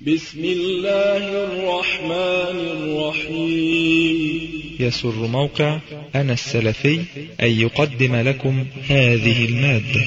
بسم الله الرحمن الرحيم. يسر موقع أنا السلفي أن يقدم لكم هذه المادة.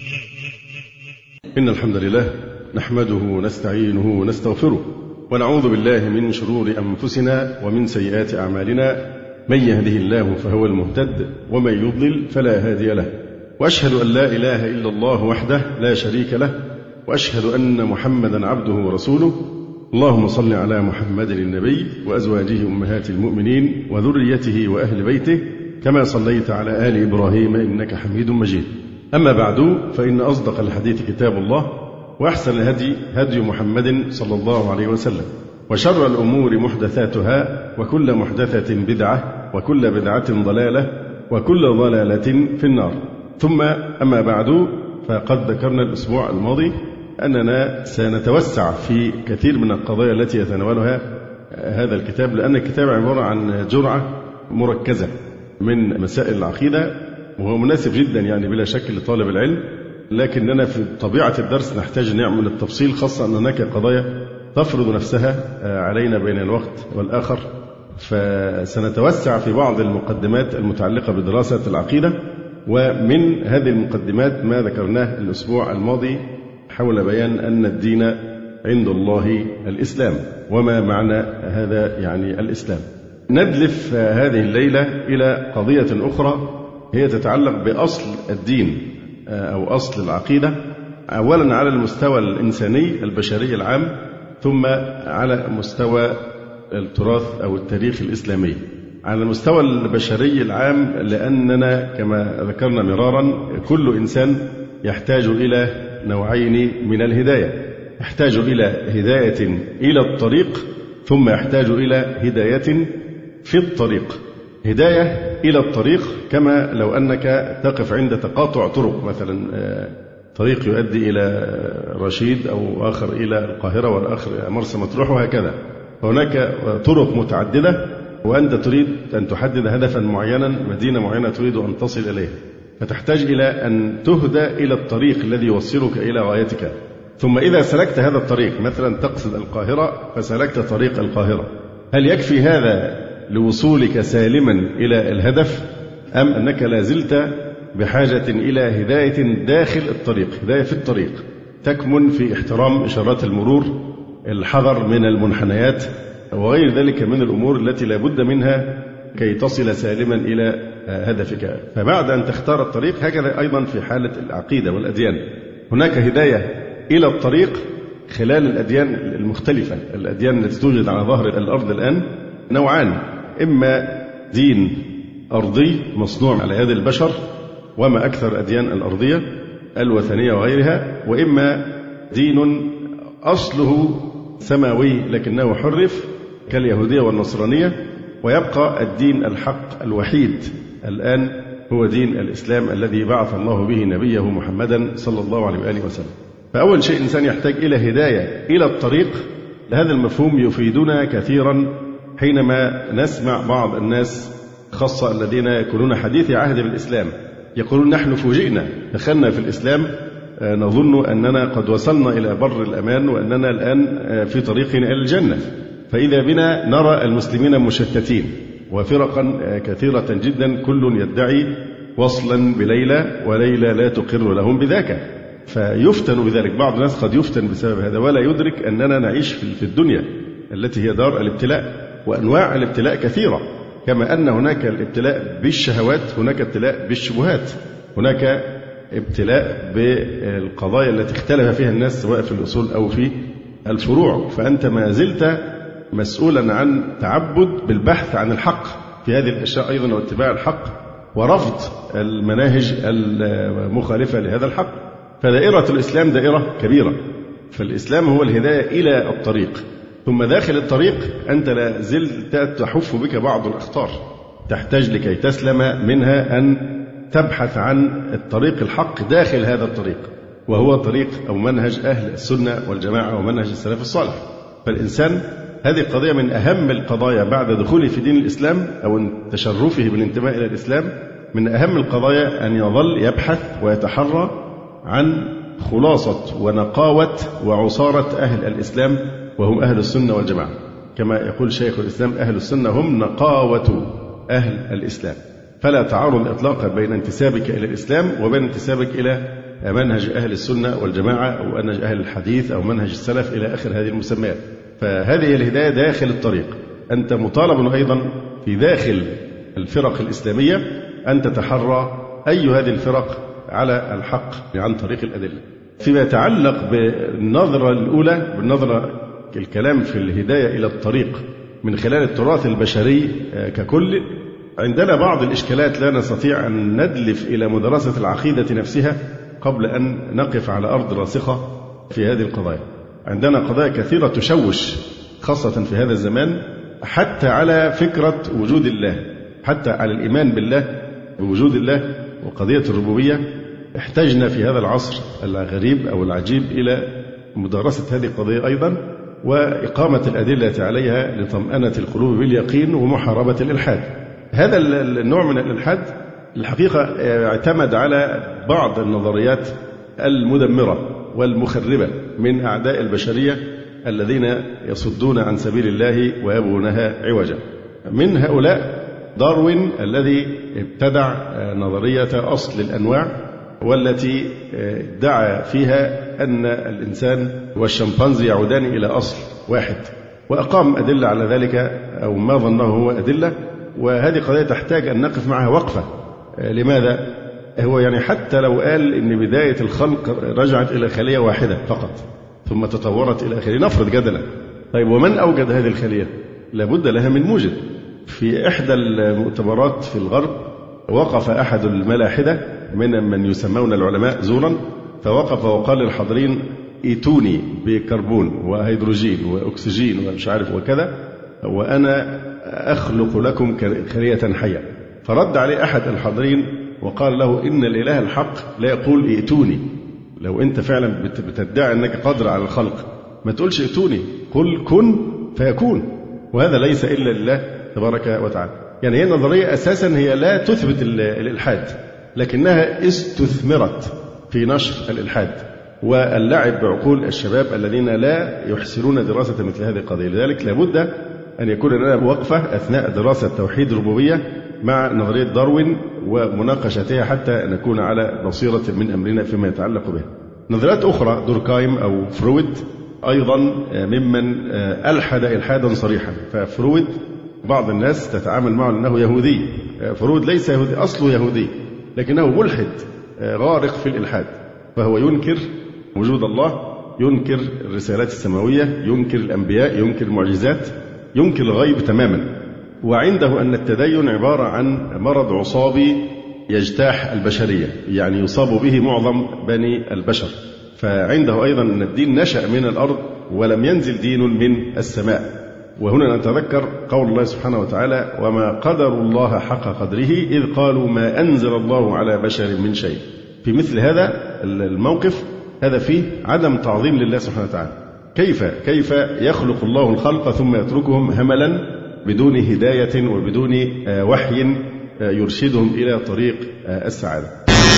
إن الحمد لله نحمده ونستعينه ونستغفره ونعوذ بالله من شرور أنفسنا ومن سيئات أعمالنا، من يهده الله فهو المهتد ومن يضلل فلا هادي له، وأشهد أن لا إله إلا الله وحده لا شريك له، وأشهد أن محمدا عبده ورسوله. اللهم صل على محمد النبي وأزواجه أمهات المؤمنين وذريته وأهل بيته كما صليت على آل إبراهيم إنك حميد مجيد. أما بعد، فإن أصدق الحديث كتاب الله، وأحسن الهدي هدي محمد صلى الله عليه وسلم، وشر الأمور محدثاتها، وكل محدثة بدعة، وكل بدعة ضلالة، وكل ضلالة في النار. ثم أما بعد، فقد ذكرنا الأسبوع الماضي أننا سنتوسع في كثير من القضايا التي يتناولها هذا الكتاب، لأن الكتاب عبارة عن جرعة مركزة من مسائل العقيدة، وهو مناسب جدا يعني بلا شك لطالب العلم، لكننا في طبيعة الدرس نحتاج نعمل التفصيل، خاصة أن هناك قضايا تفرض نفسها علينا بين الوقت والآخر. فسنتوسع في بعض المقدمات المتعلقة بدراسة العقيدة، ومن هذه المقدمات ما ذكرناه الأسبوع الماضي حول بيان أن الدين عند الله الإسلام، وما معنى هذا يعني الإسلام. ندلف هذه الليلة إلى قضية أخرى هي تتعلق بأصل الدين أو أصل العقيدة، أولا على المستوى الإنساني البشري العام، ثم على مستوى التراث أو التاريخ الإسلامي. على المستوى البشري العام لأننا كما ذكرنا مرارا كل إنسان يحتاج إلى نوعين من الهداية، يحتاج إلى هداية إلى الطريق، ثم يحتاج إلى هداية في الطريق. هداية إلى الطريق كما لو أنك تقف عند تقاطع طرق، مثلا طريق يؤدي إلى رشيد أو آخر إلى القاهرة والآخر مرسى مطروح وهكذا، فهناك طرق متعددة وأنت تريد أن تحدد هدفا معينا، مدينة معينة تريد أن تصل إليها، فتحتاج إلى أن تهدى إلى الطريق الذي يوصلك إلى غايتك. ثم إذا سلكت هذا الطريق، مثلا تقصد القاهرة فسلكت طريق القاهرة، هل يكفي هذا لوصولك سالما إلى الهدف، أم أنك لازلت بحاجة إلى هداية داخل الطريق، هداية في الطريق تكمن في احترام إشارات المرور، الحذر من المنحنيات وغير ذلك من الأمور التي لا بد منها كي تصل سالما إلى هدفك. فبعد أن تختار الطريق، هكذا أيضا في حالة العقيدة والأديان، هناك هداية إلى الطريق خلال الأديان المختلفة. الأديان التي توجد على ظهر الأرض الآن نوعان، إما دين أرضي مصنوع على يد البشر، وما أكثر الأديان الأرضية الوثنية وغيرها، وإما دين أصله سماوي لكنه حرف كاليهودية والنصرانية، ويبقى الدين الحق الوحيد الآن هو دين الإسلام الذي بعث الله به نبيه محمدا صلى الله عليه وآله وسلم. فأول شيء الإنسان يحتاج إلى هداية إلى الطريق. هذا المفهوم يفيدنا كثيرا حينما نسمع بعض الناس خاصة الذين يكونون حديثي عهد بالإسلام يقولون نحن فوجئنا، دخلنا في الإسلام نظن أننا قد وصلنا إلى بر الأمان وأننا الآن في طريقنا إلى الجنة، فإذا بنا نرى المسلمين مشتتين وفرقا كثيرة جدا، كل يدعي وصلا بليلى وليلى لا تقر لهم بذاك، فيفتن بذلك. بعض الناس قد يفتن بسبب هذا ولا يدرك أننا نعيش في الدنيا التي هي دار الابتلاء، وأنواع الابتلاء كثيرة، كما أن هناك الابتلاء بالشهوات، هناك ابتلاء بالشبهات، هناك ابتلاء بالقضايا التي اختلف فيها الناس سواء في الأصول أو في الفروع. فأنت ما زلت مسؤولا عن تعبد بالبحث عن الحق في هذه الأشياء أيضا، واتباع الحق ورفض المناهج المخالفة لهذا الحق. فدائرة الإسلام دائرة كبيرة، فالإسلام هو الهداية إلى الطريق، ثم داخل الطريق أنت لا زلت تحف بك بعض الأخطار تحتاج لكي تسلم منها أن تبحث عن الطريق الحق داخل هذا الطريق، وهو طريق أو منهج أهل السنة والجماعة ومنهج السلف الصالح. فالإنسان هذه قضية من أهم القضايا بعد دخوله في دين الإسلام أو تشرفه بالانتماء إلى الإسلام، من أهم القضايا أن يظل يبحث ويتحرى عن خلاصة ونقاوة وعصارة أهل الإسلام وهم أهل السنة والجماعة، كما يقول شيخ الإسلام: أهل السنة هم نقاوة أهل الإسلام. فلا تعارض إطلاقا بين انتسابك إلى الإسلام وبين انتسابك إلى منهج أهل السنة والجماعة أو منهج أهل الحديث أو منهج السلف إلى آخر هذه المسميات. فهذه الهداية داخل الطريق. أنت مطالب أيضا في داخل الفرق الإسلامية أن تتحرى أي هذه الفرق على الحق عن طريق الأدلة. فيما يتعلق بالنظرة الأولى، بالنظرة الكلام في الهداية إلى الطريق من خلال التراث البشري ككل، عندنا بعض الإشكالات لا نستطيع أن ندلف إلى مدرسة العقيدة نفسها قبل أن نقف على أرض راسخة في هذه القضايا. عندنا قضايا كثيرة تشوش خاصة في هذا الزمان، حتى على فكرة وجود الله، حتى على الإيمان بالله بوجود الله وقضية الربوبية. احتجنا في هذا العصر الغريب أو العجيب إلى مدرسة هذه القضية أيضا، وإقامة الأدلة عليها لطمأنة القلوب باليقين ومحاربة الإلحاد. هذا النوع من الإلحاد الحقيقة اعتمد على بعض النظريات المدمرة والمخربة من أعداء البشرية الذين يصدون عن سبيل الله ويبغونها عوجا. من هؤلاء داروين الذي ابتدع نظرية أصل الأنواع، والتي ادعى فيها أن الإنسان والشمبانزي يعودان إلى أصل واحد، وأقام أدلة على ذلك أو ما ظنه هو أدلة. وهذه قضية تحتاج أن نقف معها وقفة. لماذا؟ هو يعني حتى لو قال إن بداية الخلق رجعت إلى خلية واحدة فقط ثم تطورت إلى آخره، نفرض جدلا. طيب ومن أوجد هذه الخلية؟ لابد لها من موجد. في إحدى المؤتمرات في الغرب وقف أحد الملاحدة من يسمون العلماء زورا، فوقف وقال للحاضرين: ائتوني بكربون وهيدروجين وأكسجين ومش عارف وكذا، وأنا أخلق لكم خلية حية. فرد عليه أحد الحاضرين وقال له: إن الإله الحق لا يقول ائتوني. لو أنت فعلا بتدعي أنك قادر على الخلق ما تقولش ائتوني، قل كن فيكون. وهذا ليس إلا لله تبارك وتعالى. يعني هي نظرية أساسا هي لا تثبت الإلحاد، لكنها استثمرت في نشر الإلحاد واللعب بعقول الشباب الذين لا يحسنون دراسة مثل هذه القضية. لذلك لابد أن يكون لنا وقفة أثناء دراسة توحيد الربوبية مع نظرية داروين ومناقشتها حتى نكون على بصيرة من أمرنا فيما يتعلق بها. نظريات أخرى دوركايم أو فرويد أيضا ممن ألحد إلحادا صريحا. ففرويد بعض الناس تتعامل معه أنه يهودي. فرويد ليس يهودي، أصله يهودي، لكنه ملحد غارق في الإلحاد. فهو ينكر وجود الله، ينكر الرسالات السماوية، ينكر الأنبياء، ينكر المعجزات، ينكر الغيب تماما. وعنده أن التدين عبارة عن مرض عصابي يجتاح البشرية، يعني يصاب به معظم بني البشر. فعنده أيضا أن الدين نشأ من الأرض ولم ينزل دين من السماء. وهنا نتذكر قول الله سبحانه وتعالى: وما قدر الله حق قدره إذ قالوا ما أنزل الله على بشر من شيء. في مثل هذا الموقف هذا فيه عدم تعظيم لله سبحانه وتعالى. كيف يخلق الله الخلق ثم يتركهم هملا بدون هداية وبدون وحي يرشدهم إلى طريق السعادة.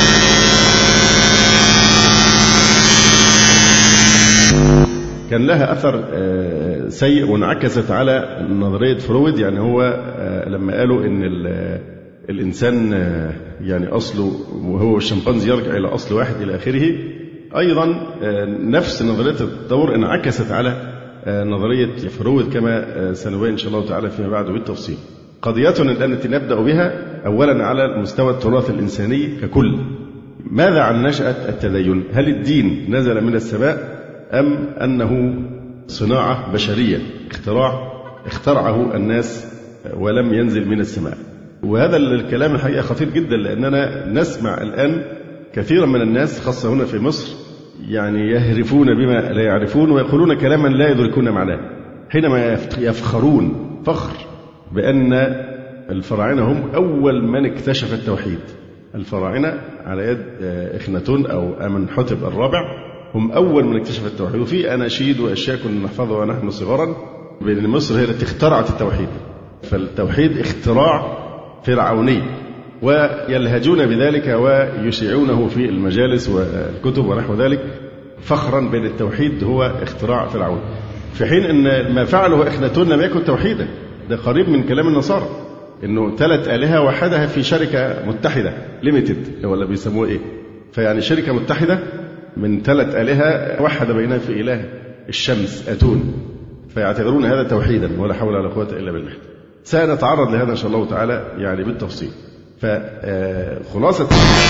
كان لها أثر سيء وانعكست على نظرية فرويد. يعني هو لما قالوا إن الإنسان يعني أصله وهو الشمبانزي يرجع إلى أصل واحد إلى آخره، أيضا نفس نظرية التطور انعكست على نظرية فرويد كما سنبين إن شاء الله تعالى فيما بعد بالتفصيل. قضيتنا التي نبدأ بها أولا على مستوى التراث الإنساني ككل. ماذا عن نشأة التدين؟ هل الدين نزل من السماء أم أنه صناعة بشرية، اخترعه الناس ولم ينزل من السماء؟ وهذا الكلام الحقيقة خطير جدا، لأننا نسمع الآن كثيرا من الناس خاصة هنا في مصر يعني يهرفون بما لا يعرفون ويقولون كلاما لا يدركون معناه، حينما يفخرون فخر بأن الفراعنة هم أول من اكتشف التوحيد. الفراعنة على يد إخناتون أو أمنحتب الرابع هم أول من اكتشف التوحيد. وفي أناشيد وأشياء كنا نحفظها ونحن صغارا بأن مصر هي التي اخترعت التوحيد. فالتوحيد اختراع فرعوني، ويلهجون بذلك ويشيعونه في المجالس والكتب ونحو ذلك فخرا بأن التوحيد هو اختراع فرعون. في حين أن ما فعله إخناتون لم يكن توحيدا. ده قريب من كلام النصارى، إنه 3 آلهة وحدها في شركة متحدة ليميتد ولا بيسموه إيه، فيعني شركة متحدة من 3 آلهة وحد بينها في إله الشمس أتون، فيعتبرون هذا توحيدا ولا حول ولا قوة إلا بالله. سنتعرض لهذا إن شاء الله تعالى يعني بالتفصيل. فخلاصة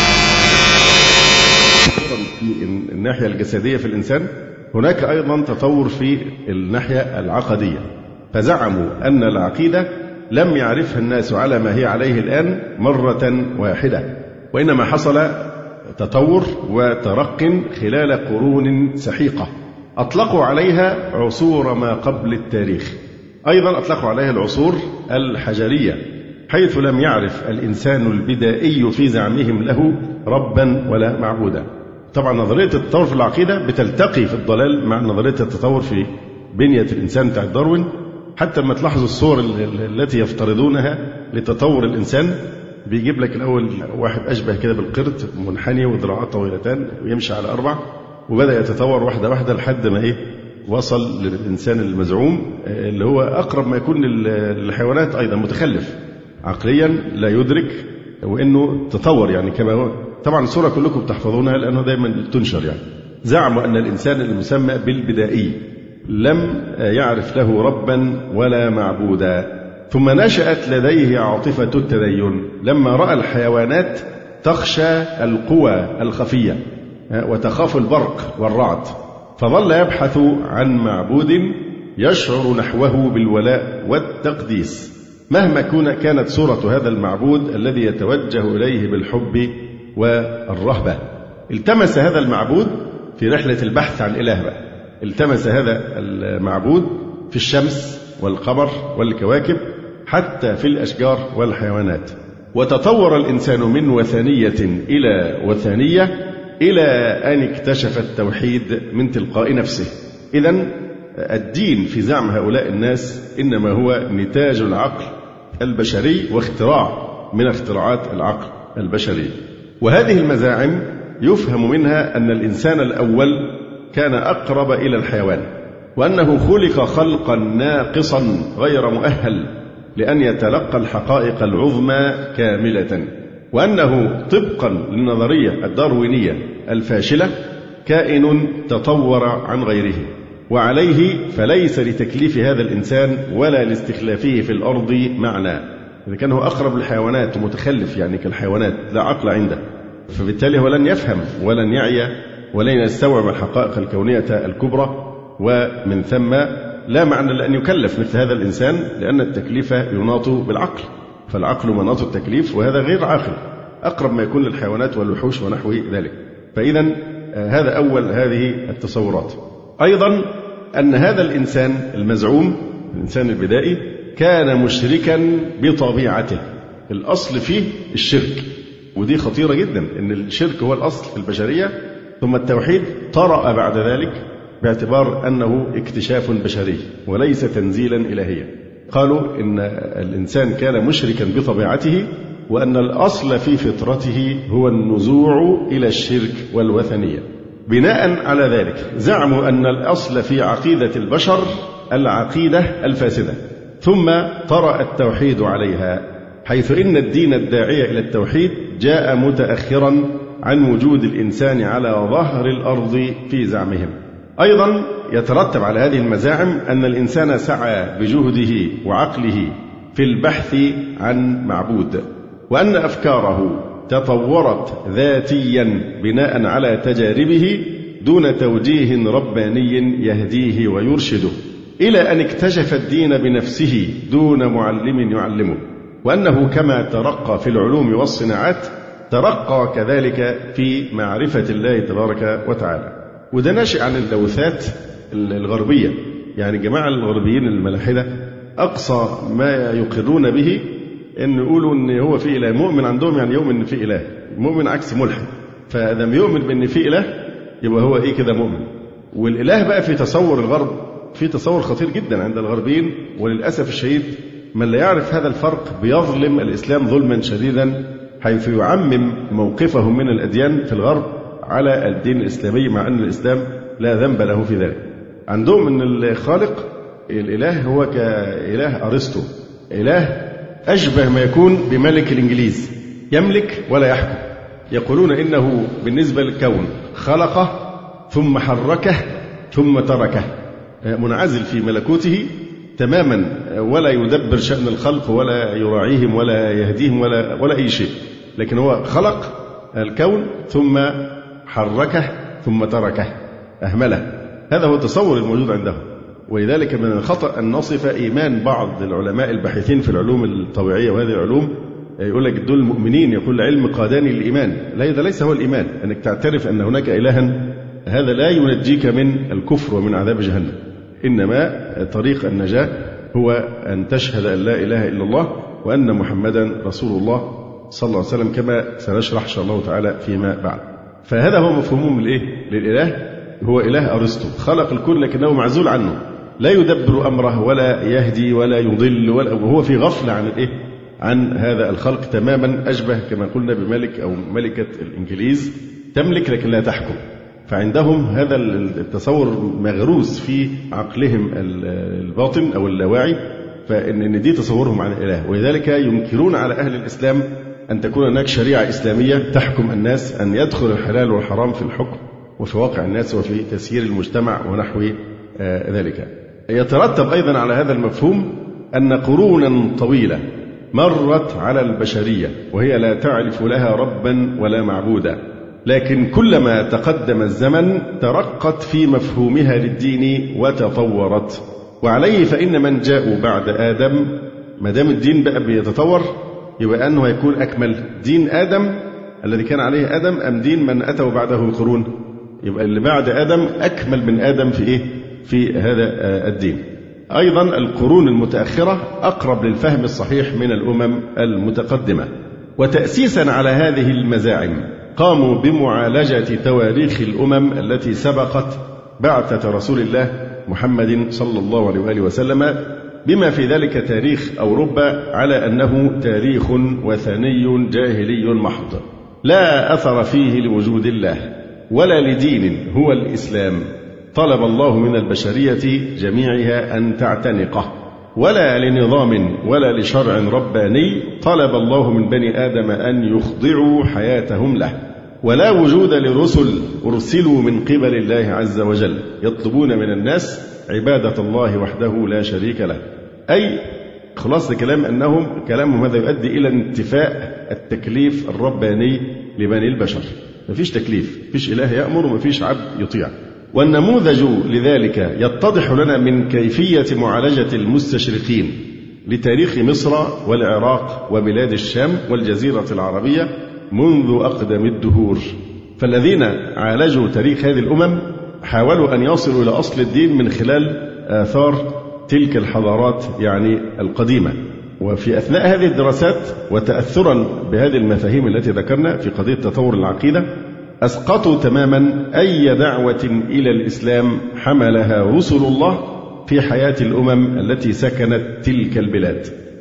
في الناحية الجسدية في الإنسان هناك أيضا تطور في الناحية العقدية، فزعموا أن العقيدة لم يعرفها الناس على ما هي عليه الآن مرة واحدة، وإنما حصل تطور وترق خلال قرون سحيقة أطلقوا عليها عصور ما قبل التاريخ. أيضا أطلقوا عليها العصور الحجرية، حيث لم يعرف الإنسان البدائي في زعمهم له ربا ولا معبودا. طبعا نظرية التطور في العقيدة بتلتقي في الضلال مع نظرية التطور في بنية الإنسان بتاع داروين، حتى لما تلاحظوا الصور التي يفترضونها لتطور الإنسان، بيجيب لك الأول واحد أشبه كده بالقرد، منحني وذراعات طويلتان ويمشي على 4، وبدأ يتطور واحدة واحدة لحد ما وصل للإنسان المزعوم اللي هو أقرب ما يكون للحيوانات، أيضا متخلف عقليا لا يدرك، وإنه تطور يعني كما هو. طبعا الصورة كلكم بتحفظونها لأنه دائما تنشر. يعني زعموا أن الإنسان المسمى بالبدائي لم يعرف له ربا ولا معبودا، ثم نشأت لديه عاطفة التدين لما رأى الحيوانات تخشى القوى الخفية وتخاف البرق والرعد، فظل يبحث عن معبود يشعر نحوه بالولاء والتقديس مهما كانت صورة هذا المعبود الذي يتوجه إليه بالحب والرهبة. التمس هذا المعبود في رحلة البحث عن إله بقى، التمس هذا المعبود في الشمس والقمر والكواكب، حتى في الأشجار والحيوانات. وتطور الإنسان من وثنية إلى وثنية إلى أن اكتشف التوحيد من تلقاء نفسه. إذن الدين في زعم هؤلاء الناس إنما هو نتاج العقل البشري واختراع من اختراعات العقل البشري. وهذه المزاعم يفهم منها أن الإنسان الأول كان أقرب إلى الحيوان، وأنه خلق خلقا ناقصا غير مؤهل لأن يتلقى الحقائق العظمى كاملة، وأنه طبقا للنظرية الداروينية الفاشلة كائن تطور عن غيره، وعليه فليس لتكليف هذا الإنسان ولا لاستخلافه في الأرض معنى. إذا كان هو أقرب للحيوانات ومتخلف يعني كالحيوانات لا عقل عنده، فبالتالي هو لن يفهم ولن يعي ولن يستوعب الحقائق الكونية الكبرى، ومن ثم لا معنى لأن يكلف مثل هذا الإنسان، لأن التكليف يناط بالعقل، فالعقل مناط التكليف، وهذا غير عاقل، أقرب ما يكون للحيوانات والوحوش ونحو ذلك. فإذا هذا أول هذه التصورات. أيضا أن هذا الإنسان المزعوم الإنسان البدائي كان مشركا بطبيعته، الأصل فيه الشرك، ودي خطيرة جدا، أن الشرك هو الأصل في البشرية، ثم التوحيد طرأ بعد ذلك باعتبار أنه اكتشاف بشري وليس تنزيلا إلهيا. قالوا إن الإنسان كان مشركا بطبيعته، وأن الأصل في فطرته هو النزوع إلى الشرك والوثنية. بناء على ذلك زعموا أن الأصل في عقيدة البشر العقيدة الفاسدة، ثم طرأ التوحيد عليها، حيث إن الدين الداعي إلى التوحيد جاء متأخرا عن وجود الإنسان على ظهر الأرض في زعمهم. أيضا يترتب على هذه المزاعم أن الإنسان سعى بجهده وعقله في البحث عن معبود، وأن أفكاره تطورت ذاتيا بناء على تجاربه دون توجيه رباني يهديه ويرشده، إلى أن اكتشف الدين بنفسه دون معلم يعلمه، وأنه كما ترقى في العلوم والصناعات ترقى كذلك في معرفة الله تبارك وتعالى. وده ناشئ عن اللوثات الغربية، يعني جماعة الغربيين الملاحدة أقصى ما يقرون به أن يقولوا أن هو في إله. مؤمن عندهم يعني يؤمن أن في إله، مؤمن عكس ملحد، فإذا يؤمن بأن في إله يبقى هو كده مؤمن. والإله بقى في تصور الغرب في تصور خطير جدا عند الغربيين، وللأسف الشديد من لا يعرف هذا الفرق بيظلم الإسلام ظلما شديدا، حيث يعمم موقفهم من الأديان في الغرب على الدين الإسلامي، مع أن الإسلام لا ذنب له في ذلك. عندهم أن الخالق الإله هو كإله أرسطو، إله أشبه ما يكون بملك الإنجليز، يملك ولا يحكم. يقولون إنه بالنسبة للكون خلقه ثم حركه ثم تركه، منعزل في ملكوته تماما، ولا يدبر شأن الخلق ولا يراعيهم ولا يهديهم ولا أي شيء، لكن هو خلق الكون ثم حركه ثم تركه، أهمله. هذا هو التصور الموجود عندهم. ولذلك من الخطأ أن نصف إيمان بعض العلماء الباحثين في العلوم الطبيعية وهذه العلوم، يقول لك دول المؤمنين، يقول العلم قادني للإيمان. لا، هذا ليس هو الإيمان. أنك تعترف أن هناك إلها هذا لا ينجيك من الكفر ومن عذاب جهنم، إنما طريق النجاة هو أن تشهد أن لا إله إلا الله وأن محمدا رسول الله صلى الله عليه وسلم، كما سنشرح إن شاء الله تعالى فيما بعد. فهذا هو مفهومهم للإله. هو إله أرسطو، خلق الكل لكنه معزول عنه، لا يدبر أمره ولا يهدي ولا يضل، وهو في غفلة عن هذا الخلق تماما، أشبه كما قلنا بملك أو ملكة الإنجليز، تملك لكن لا تحكم. فعندهم هذا التصور مغروس في عقلهم الباطن أو اللاواعي، فإن دي تصورهم عن الإله. ولذلك ينكرون على أهل الإسلام أن تكون هناك شريعة إسلامية تحكم الناس، أن يدخل الحلال والحرام في الحكم وفي واقع الناس وفي تسيير المجتمع ونحو ذلك. يترتب أيضا على هذا المفهوم أن قرونا طويلة مرت على البشرية وهي لا تعرف لها ربا ولا معبودا، لكن كلما تقدم الزمن ترقت في مفهومها للدين وتطورت. وعليه فإن من جاءوا بعد آدم، ما دام الدين بقى بيتطور، يبقى أنه هيكون أكمل. دين آدم الذي كان عليه آدم أم دين من أتوا بعده بقرون؟ يبقى اللي بعد آدم أكمل من آدم في هذا الدين. أيضا القرون المتأخرة أقرب للفهم الصحيح من الأمم المتقدمة. وتأسيسا على هذه المزاعم قاموا بمعالجة تواريخ الأمم التي سبقت بعثة رسول الله محمد صلى الله عليه وآله وسلم، بما في ذلك تاريخ أوروبا على أنه تاريخ وثني جاهلي محض، لا أثر فيه لوجود الله ولا لدين هو الإسلام طلب الله من البشرية جميعها أن تعتنقه، ولا لنظام ولا لشرع رباني طلب الله من بني آدم أن يخضعوا حياتهم له، ولا وجود لرسل أرسلوا من قبل الله عز وجل يطلبون من الناس عبادة الله وحده لا شريك له. أي خلاص الكلام أنهم كلامهم هذا يؤدي إلى انتفاء التكليف الرباني لبني البشر. مفيش تكليف، مفيش إله يأمر ومفيش عبد يطيع. والنموذج لذلك يتضح لنا من كيفية معالجة المستشرقين لتاريخ مصر والعراق وبلاد الشام والجزيرة العربية منذ أقدم الدهور. فالذين عالجوا تاريخ هذه الأمم حاولوا أن يصلوا إلى أصل الدين من خلال آثار تلك الحضارات القديمة. وفي أثناء هذه الدراسات وتأثرا بهذه المفاهيم التي ذكرنا في قضية تطور العقيدة، أسقطوا تماما أي دعوة إلى الإسلام حملها رسل الله في حياة الأمم التي سكنت تلك البلاد.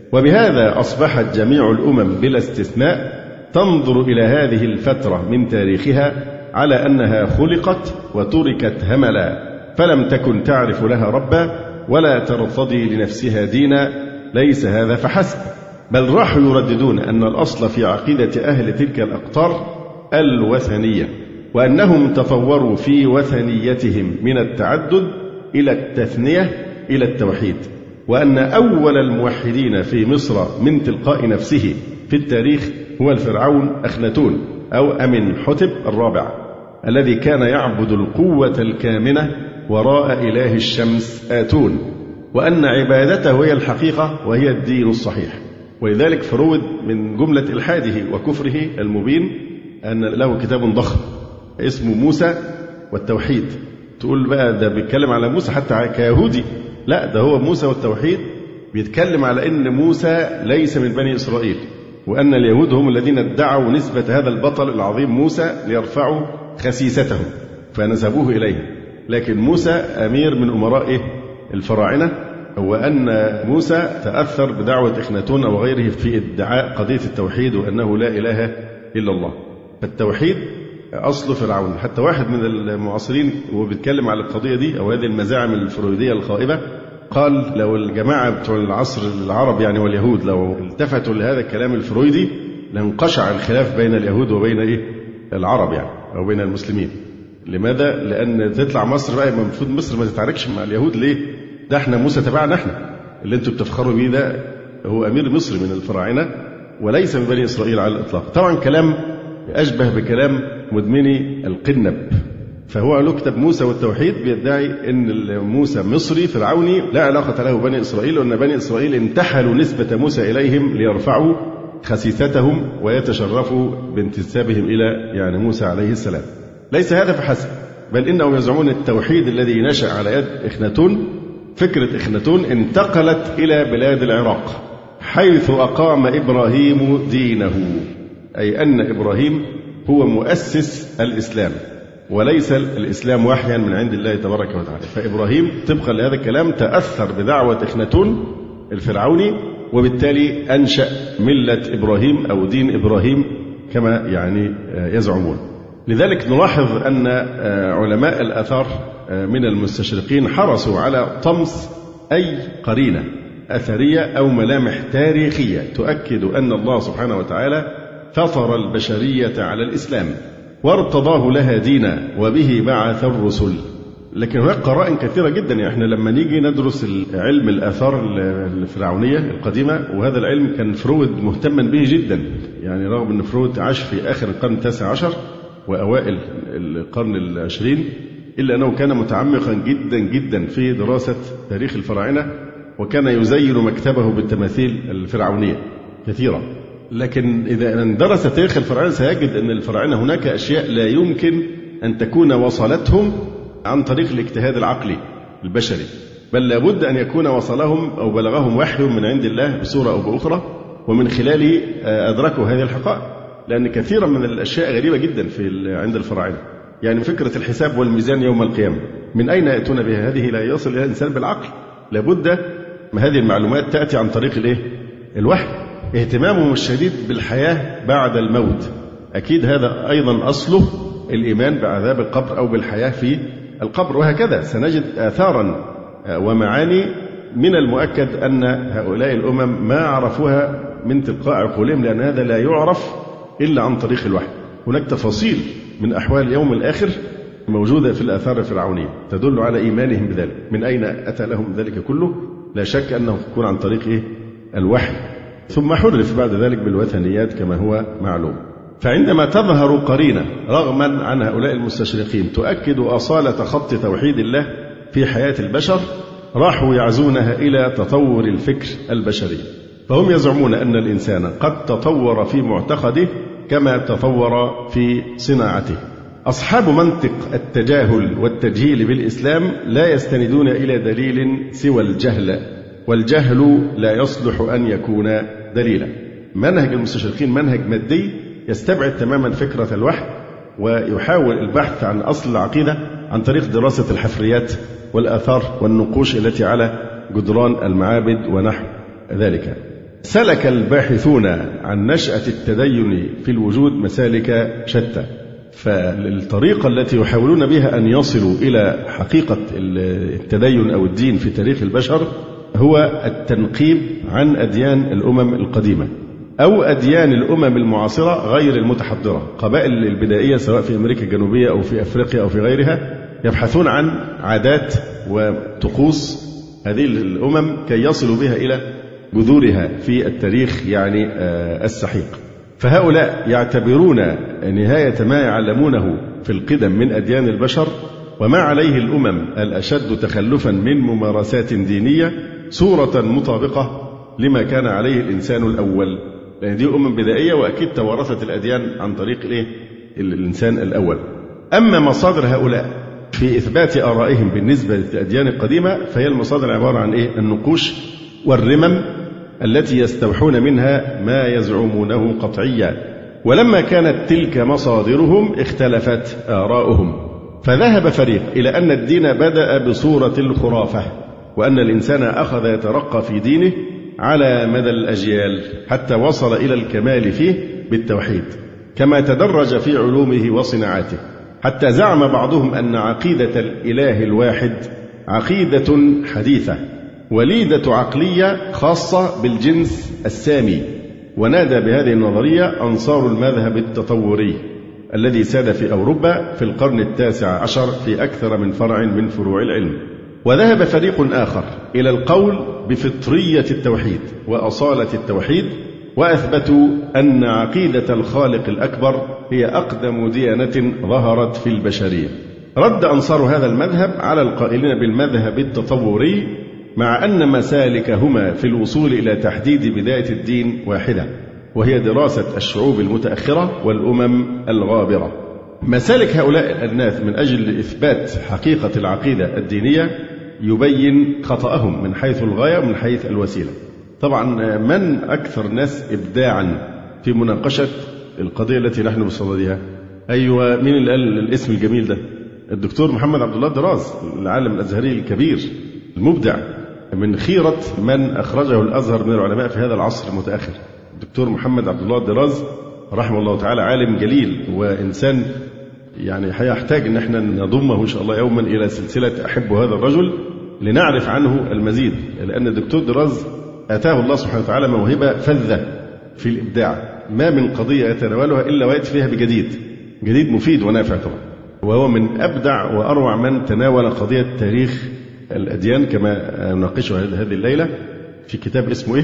وبهذا أصبحت جميع الأمم بلا استثناء تنظر إلى هذه الفترة من تاريخها على أنها خلقت وتركت هملا، فلم تكن تعرف لها ربا ولا ترتضي لنفسها دينا. ليس هذا فحسب، بل راحوا يرددون أن الأصل في عقيدة أهل تلك الأقطار الوثنية، وأنهم تطوروا في وثنيتهم من التعدد إلى التثنية إلى التوحيد، وأن أول الموحدين في مصر من تلقاء نفسه في التاريخ هو الفرعون أخناتون أو أمنحتب الرابع، الذي كان يعبد القوة الكامنة وراء إله الشمس آتون، وأن عبادته هي الحقيقة وهي الدين الصحيح. ولذلك فرويد من جملة إلحاده وكفره المبين أن له كتاب ضخم اسمه موسى والتوحيد. تقول بقى ده بيتكلم على موسى حتى كيهودي؟ لا، ده هو موسى والتوحيد بيتكلم على أن موسى ليس من بني إسرائيل، وأن اليهود هم الذين ادعوا نسبة هذا البطل العظيم موسى ليرفعوا خسيستهم فنسبوه إليه، لكن موسى أمير من أمراء الفراعنة، وأن موسى تأثر بدعوة إخناتون وغيره في ادعاء قضية التوحيد وأنه لا إله إلا الله. فالتوحيد أصله فرعون. حتى واحد من المعاصرين وهو بيتكلم على القضية دي أو هذه المزاعم الفرويدية الخائبة قال لو الجماعة بتوع العصر العرب يعني واليهود لو التفتوا لهذا الكلام الفرويدي لانقشع الخلاف بين اليهود وبين العرب يعني أو بين المسلمين. لماذا؟ لأن تطلع مصر بقى المفروض مصر ما تتعاركش مع اليهود. ليه؟ ده احنا موسى تبعنا احنا اللي انتوا بتفخروا بيه ده هو أمير مصر من الفراعنة وليس من بني إسرائيل على الإطلاق. طبعا كلام أشبه بكلام مدمني القنب. فهو له كتاب موسى والتوحيد بيدعي أن موسى مصري فرعوني لا علاقة له بني إسرائيل وأن بني إسرائيل انتحلوا نسبة موسى إليهم ليرفعوا خسيستهم ويتشرفوا بانتسابهم إلى يعني موسى عليه السلام. ليس هذا فحسب بل إنهم يزعمون التوحيد الذي نشأ على يد إخناتون. فكرة إخناتون انتقلت إلى بلاد العراق حيث أقام إبراهيم دينه، أي أن إبراهيم هو مؤسس الإسلام وليس الإسلام وحيا من عند الله تبارك وتعالى. فإبراهيم طبقا لهذا الكلام تأثر بدعوة إخناتون الفرعوني وبالتالي أنشأ ملة إبراهيم أو دين إبراهيم كما يعني يزعمون. لذلك نلاحظ أن علماء الآثار من المستشرقين حرصوا على طمس أي قرينة أثرية أو ملامح تاريخية تؤكد أن الله سبحانه وتعالى فطر البشرية على الإسلام وارتضاه لها دينا وبه بعث الرسل. لكن هناك قرائن كثيرة جدا. يعني احنا لما نيجي ندرس علم الآثار الفرعونية القديمة وهذا العلم كان فرويد مهتما به جدا يعني رغم أن فرويد عاش في آخر القرن التاسع عشر وأوائل القرن العشرين إلا أنه كان متعمقا جدا جدا في دراسة تاريخ الفراعنة وكان يزين مكتبه بالتماثيل الفرعونية كثيرة. لكن إذا درس تاريخ الفراعنة سيجد أن الفراعنة هناك أشياء لا يمكن أن تكون وصلتهم عن طريق الاجتهاد العقلي البشري بل لابد أن يكون وصلهم أو بلغهم وحي من عند الله بصورة أو بأخرى ومن خلاله أدركوا هذه الحقائق. لأن كثيرا من الأشياء غريبة جدا عند الفراعنة. يعني فكرة الحساب والميزان يوم القيامة من أين يأتون بها؟ هذه لا يصل إلى الإنسان بالعقل. لابد هذه المعلومات تأتي عن طريق الوحي. اهتمامهم الشديد بالحياة بعد الموت أكيد هذا أيضا أصله الإيمان بعذاب القبر أو بالحياة في القبر. وهكذا سنجد آثارا ومعاني من المؤكد أن هؤلاء الأمم ما عرفوها من تلقاء عقولهم لأن هذا لا يعرف إلا عن طريق الوحي. هناك تفاصيل من أحوال اليوم الآخر موجودة في الآثار الفرعونية تدل على إيمانهم بذلك. من أين أتى لهم ذلك كله؟ لا شك أنه يكون عن طريق الوحي ثم حرف بعد ذلك بالوثنيات كما هو معلوم. فعندما تظهر قرينة رغما عن هؤلاء المستشرقين تؤكد أصالة خط توحيد الله في حياة البشر راحوا يعزونها إلى تطور الفكر البشري. فهم يزعمون أن الإنسان قد تطور في معتقده كما تطور في صناعته. أصحاب منطق التجاهل والتجهيل بالإسلام لا يستندون إلى دليل سوى الجهل والجهل لا يصلح أن يكون دليلا. منهج المستشرقين منهج مادي يستبعد تماما فكرة الوحي ويحاول البحث عن أصل العقيدة عن طريق دراسة الحفريات والآثار والنقوش التي على جدران المعابد ونحو ذلك. سلك الباحثون عن نشأة التدين في الوجود مسالك شتى. فالطريقة التي يحاولون بها أن يصلوا إلى حقيقة التدين أو الدين في تاريخ البشر هو التنقيب عن أديان الأمم القديمة أو أديان الأمم المعاصرة غير المتحضرة. قبائل البدائية سواء في أمريكا الجنوبية أو في أفريقيا أو في غيرها يبحثون عن عادات وطقوس هذه الأمم كي يصلوا بها إلى جذورها في التاريخ يعني السحيق. فهؤلاء يعتبرون نهاية ما يعلمونه في القدم من أديان البشر وما عليه الأمم الأشد تخلفا من ممارسات دينية صورة مطابقة لما كان عليه الإنسان الأول. لأن دي أمم بدائية وأكيد توارثت الأديان عن طريق الإنسان الأول. أما مصادر هؤلاء في إثبات آرائهم بالنسبة للأديان القديمة فهي المصادر عبارة عن النقوش والرمم التي يستوحون منها ما يزعمونه قطعيا. ولما كانت تلك مصادرهم اختلفت آراؤهم فذهب فريق إلى أن الدين بدأ بصورة الخرافة وأن الإنسان أخذ يترقى في دينه على مدى الأجيال حتى وصل إلى الكمال فيه بالتوحيد. كما تدرج في علومه وصناعاته، حتى زعم بعضهم أن عقيدة الإله الواحد عقيدة حديثة وليدة عقلية خاصة بالجنس السامي. ونادى بهذه النظرية أنصار المذهب التطوري الذي ساد في أوروبا في القرن 19 في أكثر من فرع من فروع العلم. وذهب فريق آخر إلى القول بفطرية التوحيد وأصالة التوحيد، وأثبتوا أن عقيدة الخالق الأكبر هي أقدم ديانة ظهرت في البشرية. رد أنصار هذا المذهب على القائلين بالمذهب التطوري، مع أن مسالكهما في الوصول إلى تحديد بداية الدين واحدة، وهي دراسة الشعوب المتأخرة والأمم الغابرة. مسالك هؤلاء الناس من أجل إثبات حقيقة العقيدة الدينية يبين خطأهم من حيث الغاية ومن حيث الوسيلة. طبعا من أكثر الناس إبداعا في مناقشة القضية التي نحن بصددها؟ أيوة، مين اللي قال الاسم الجميل ده؟ الدكتور محمد عبد الله دراز، العالم الأزهري الكبير المبدع، من خيرة من أخرجه الأزهر من العلماء في هذا العصر المتأخر. الدكتور محمد عبد الله دراز رحمه الله تعالى عالم جليل وإنسان يعني هيحتاج أن احنا نضمه إن شاء الله يوما إلى سلسلة أحب هذا الرجل لنعرف عنه المزيد، لأن الدكتور دراز أتاه الله سبحانه وتعالى موهبة فذة في الإبداع، ما من قضية يتناولها إلا ويأتي فيها بجديد مفيد ونافع طبعا. وهو من أبدع وأروع من تناول قضية تاريخ الأديان كما نناقشه هذه الليلة في كتاب اسمه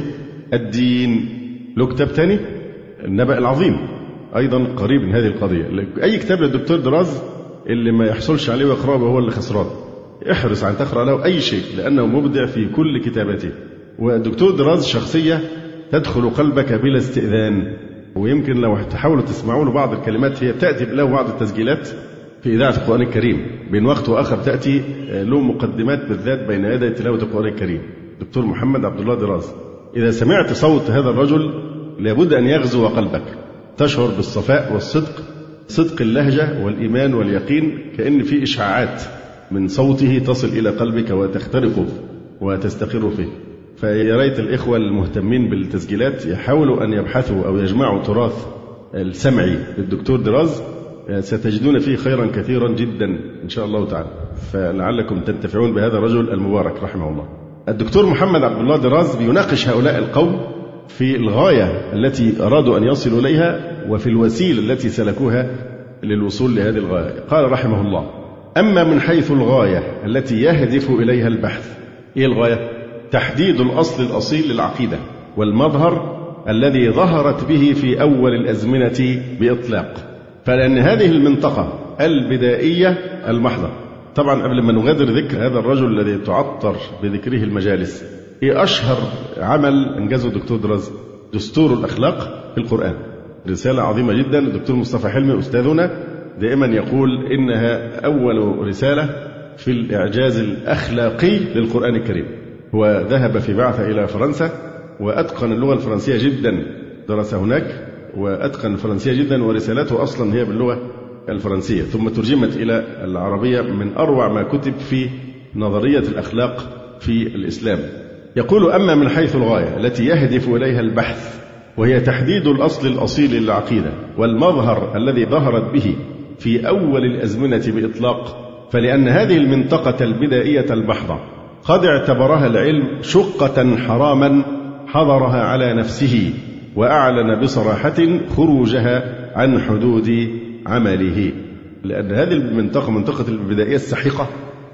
الدين. له كتاب تاني النبأ العظيم أيضا قريب من هذه القضية. أي كتاب للدكتور دراز اللي ما يحصلش عليه ويقرأه هو اللي خسران. احرص عن تقرأ له أي شيء لأنه مبدع في كل كتاباته. والدكتور دراز شخصية تدخل قلبك بلا استئذان، ويمكن لو تحاولوا تسمعوا له بعض الكلمات هي تأتي له بعض التسجيلات في إذاعة القرآن الكريم، بين وقت وآخر تأتي له مقدمات بالذات بين يدي تلاوة القرآن الكريم. دكتور محمد عبد الله دراز، إذا سمعت صوت هذا الرجل لابد أن يغزو قلبك، تشعر بالصفاء والصدق، صدق اللهجة والإيمان واليقين، كأن في إشعاعات من صوته تصل إلى قلبك وتخترقه وتستقر فيه. فيا ريت الإخوة المهتمين بالتسجيلات يحاولوا أن يبحثوا أو يجمعوا تراث السمعي للدكتور دراز، ستجدون فيه خيرا كثيرا جدا إن شاء الله تعالى، فلعلكم تنتفعون بهذا الرجل المبارك رحمه الله. الدكتور محمد عبد الله دراز بيناقش هؤلاء القوم في الغاية التي أرادوا أن يصلوا إليها وفي الوسيلة التي سلكوها للوصول لهذه الغاية. قال رحمه الله: أما من حيث الغاية التي يهدف إليها البحث، إيه الغاية؟ تحديد الأصل الأصيل للعقيدة والمظهر الذي ظهرت به في أول الأزمنة بإطلاق، فلأن هذه المنطقة البدائية المحضة. طبعا قبل ما نغادر ذكر هذا الرجل الذي تعطر بذكره المجالس، إيه أشهر عمل أنجزه الدكتور دراز؟ دستور الأخلاق في القرآن، رسالة عظيمة جدا. الدكتور مصطفى حلمي أستاذنا دائما يقول إنها أول رسالة في الإعجاز الأخلاقي للقرآن الكريم. هو ذهب في بعثة إلى فرنسا وأتقن اللغة الفرنسية جدا، درس هناك وأتقن الفرنسية جدا، ورسالته أصلا هي باللغة الفرنسية ثم ترجمت إلى العربية، من أروع ما كتب في نظرية الأخلاق في الإسلام. يقول: أما من حيث الغاية التي يهدف إليها البحث، وهي تحديد الأصل الأصيل للعقيدة والمظهر الذي ظهرت به في أول الأزمنة بإطلاق، فلأن هذه المنطقة البدائية المحضة قد اعتبرها العلم شقة حراما حظرها على نفسه، وأعلن بصراحة خروجها عن حدود عمله. لأن هذه المنطقة منطقة البدائية السحيقة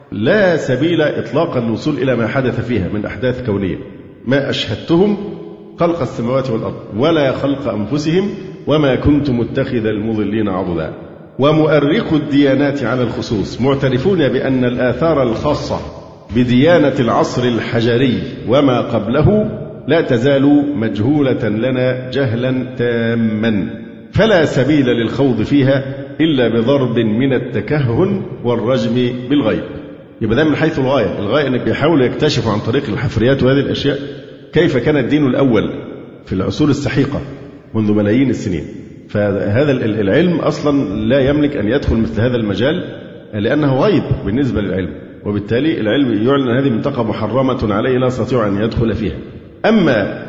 لا سبيل إطلاقا للوصول إلى ما حدث فيها من أحداث كونية. ما أشهدتهم خلق السماوات والأرض ولا خلق أنفسهم وما كنت متخذ المضلين عضدا. ومؤرخو الديانات على الخصوص معترفون بأن الآثار الخاصة بديانة العصر الحجري وما قبله لا تزال مجهولة لنا جهلا تاما، فلا سبيل للخوض فيها إلا بضرب من التكهن والرجم بالغيب. يبقى ده من حيث الغاية أنك بيحاولوا يكتشفوا عن طريق الحفريات وهذه الأشياء كيف كان الدين الأول في العصور السحيقة منذ ملايين السنين. فهذا العلم أصلا لا يملك أن يدخل مثل هذا المجال لأنه غيب بالنسبة للعلم، وبالتالي العلم يعلن هذه منطقة محرمة عليه لا يستطيع أن يدخل فيها. أما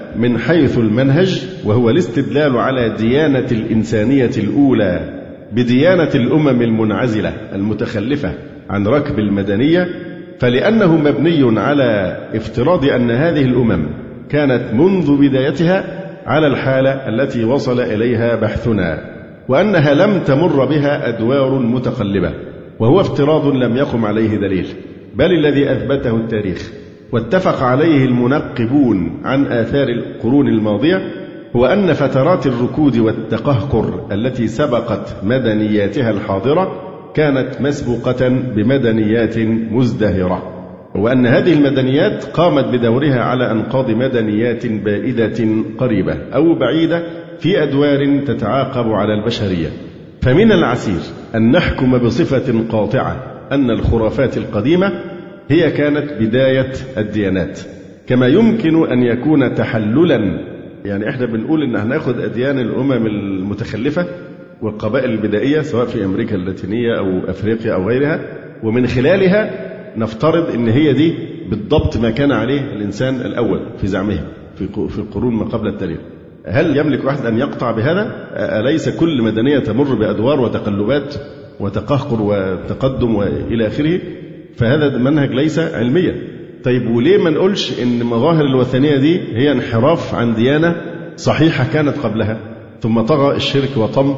من حيث المنهج، وهو الاستدلال على ديانة الإنسانية الأولى بديانة الأمم المنعزلة المتخلفة عن ركب المدنية، فلأنه مبني على افتراض أن هذه الأمم كانت منذ بدايتها على الحالة التي وصل إليها بحثنا، وأنها لم تمر بها أدوار متقلبة، وهو افتراض لم يقم عليه دليل، بل الذي أثبته التاريخ واتفق عليه المنقبون عن آثار القرون الماضية هو أن فترات الركود والتقهقر التي سبقت مدنياتها الحاضرة كانت مسبوقة بمدنيات مزدهرة، وأن هذه المدنيات قامت بدورها على أنقاض مدنيات بائدة قريبة أو بعيدة في أدوار تتعاقب على البشرية. فمن العسير أن نحكم بصفة قاطعة أن الخرافات القديمة هي كانت بداية الديانات، كما يمكن أن يكون تحللا، يعني إحنا بنقول إن هناخد أديان الأمم المتخلفة والقبائل البدائية سواء في أمريكا اللاتينية أو أفريقيا أو غيرها، ومن خلالها نفترض إن هي دي بالضبط ما كان عليه الإنسان الأول في زعمه في القرون ما قبل التاريخ. هل يملك واحد أن يقطع بهذا؟ أليس كل مدنية تمر بأدوار وتقلبات وتقهقر وتقدم وإلى آخره؟ فهذا المنهج ليس علميا. طيب وليه ما نقولش إن مظاهر الوثنية دي هي انحراف عن ديانة صحيحة كانت قبلها ثم طغى الشرك وطم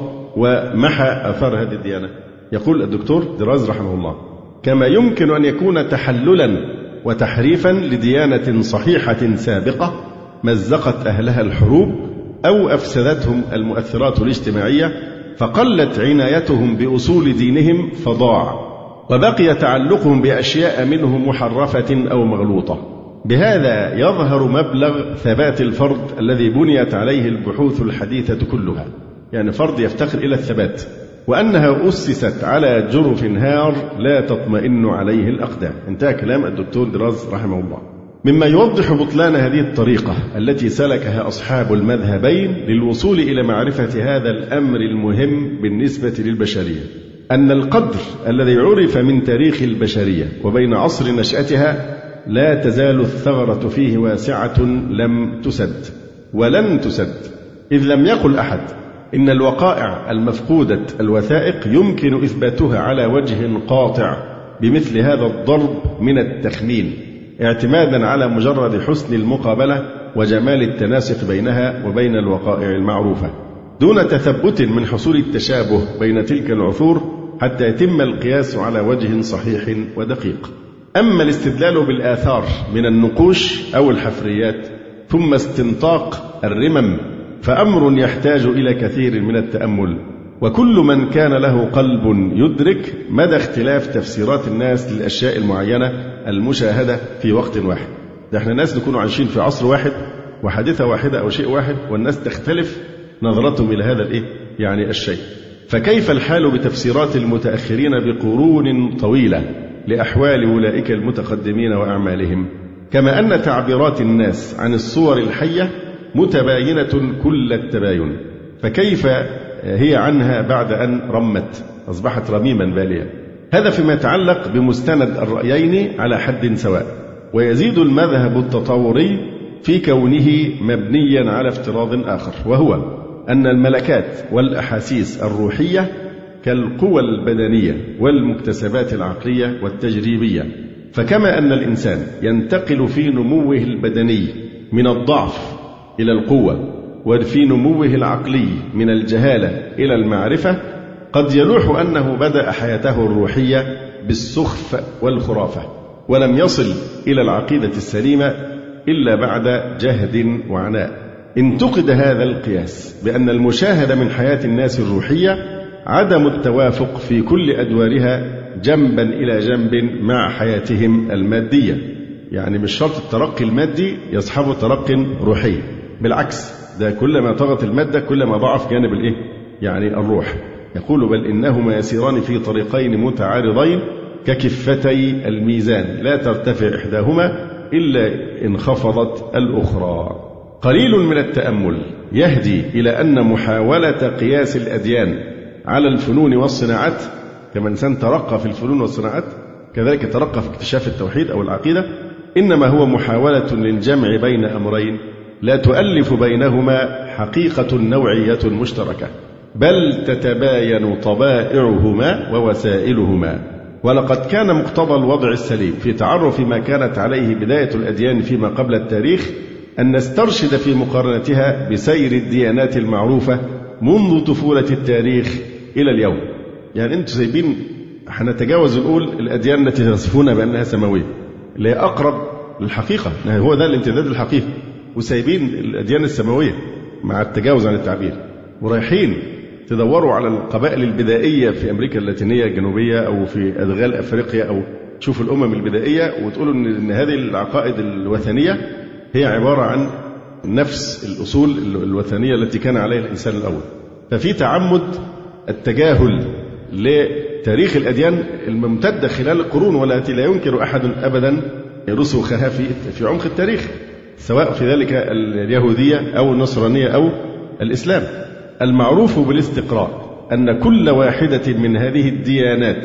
ومحى آثار هذه الديانة؟ يقول الدكتور دراز رحمه الله: كما يمكن أن يكون تحللا وتحريفا لديانة صحيحة سابقة مزقت أهلها الحروب أو أفسدتهم المؤثرات الاجتماعية فقلت عنايتهم بأصول دينهم فضاع، وبقي تعلقهم بأشياء منه محرفة أو مغلوطة. بهذا يظهر مبلغ ثبات الفرد الذي بنيت عليه البحوث الحديثة كلها، يعني فرد يفتقر إلى الثبات، وأنها أسست على جرف هار لا تطمئن عليه الأقدام. انتهى كلام الدكتور دراز رحمه الله. مما يوضح بطلان هذه الطريقة التي سلكها أصحاب المذهبين للوصول إلى معرفة هذا الأمر المهم بالنسبة للبشرية، أن القدر الذي عرف من تاريخ البشرية وبين عصر نشأتها لا تزال الثغرة فيه واسعة لم تسد ولن تسد، إذ لم يقل أحد إن الوقائع المفقودة الوثائق يمكن إثباتها على وجه قاطع بمثل هذا الضرب من التخمين، اعتمادا على مجرد حسن المقابلة وجمال التناسق بينها وبين الوقائع المعروفة، دون تثبت من حصول التشابه بين تلك العصور حتى يتم القياس على وجه صحيح ودقيق. أما الاستدلال بالآثار من النقوش أو الحفريات ثم استنطاق الرمم فأمر يحتاج إلى كثير من التأمل، وكل من كان له قلب يدرك مدى اختلاف تفسيرات الناس للأشياء المعينة المشاهدة في وقت واحد. ده احنا ناس نكون عايشين في عصر واحد وحادثة واحدة أو شيء واحد، والناس تختلف نظرتهم إلى هذا يعني الشيء. فكيف الحال بتفسيرات المتأخرين بقرون طويلة لأحوال أولئك المتقدمين وأعمالهم؟ كما أن تعبيرات الناس عن الصور الحية متباينة كل التباين، فكيف هي عنها بعد أن رمت أصبحت رميما باليا؟ هذا فيما يتعلق بمستند الرأيين على حد سواء. ويزيد المذهب التطوري في كونه مبنيا على افتراض آخر، وهو أن الملكات والأحاسيس الروحية كالقوى البدنية والمكتسبات العقلية والتجريبية، فكما أن الإنسان ينتقل في نموه البدني من الضعف إلى القوة، وفي نموه العقلي من الجهالة إلى المعرفة، قد يلوح أنه بدأ حياته الروحية بالسخف والخرافة، ولم يصل إلى العقيدة السليمة إلا بعد جهد وعناء. انتقد هذا القياس بأن المشاهد من حياة الناس الروحية عدم التوافق في كل أدوارها جنبا إلى جنب مع حياتهم المادية، يعني مش شرط الترقي المادي يصحبه ترقي روحي، بالعكس ده كلما طغت المادة كلما ضعف جانب يعني الروح. يقول: بل إنهما يسيران في طريقين متعارضين ككفتي الميزان لا ترتفع إحداهما إلا انخفضت الأخرى. قليل من التأمل يهدي إلى أن محاولة قياس الأديان على الفنون والصناعات، كما إنسان ترقى في الفنون والصناعات كذلك ترقى في اكتشاف التوحيد أو العقيدة، إنما هو محاولة للجمع بين أمرين لا تؤلف بينهما حقيقة نوعية مشتركة، بل تتباين طبائعهما ووسائلهما. ولقد كان مقتضى الوضع السليم في تعرف ما كانت عليه بداية الأديان فيما قبل التاريخ أن نسترشد في مقارنتها بسير الديانات المعروفة منذ طفولة التاريخ إلى اليوم. يعني أنتم سايبين، هنتجاوز نقول الأديان التي تصفونها بأنها سماوية اللي هي أقرب للحقيقة، هو ده الامتداد الحقيقي، وسايبين الأديان السماوية مع التجاوز عن التعبير، ورايحين تدوروا على القبائل البدائية في أمريكا اللاتينية الجنوبية أو في أدغال أفريقيا أو تشوفوا الأمم البدائية وتقولوا إن هذه العقائد الوثنية هي عبارة عن نفس الأصول الوثنية التي كان عليها الإنسان الأول. ففي تعمد التجاهل لتاريخ الأديان الممتدة خلال القرون والتي لا ينكر أحد أبدا رسوخها في عمق التاريخ، سواء في ذلك اليهودية أو النصرانية أو الإسلام. المعروف بالاستقراء أن كل واحدة من هذه الديانات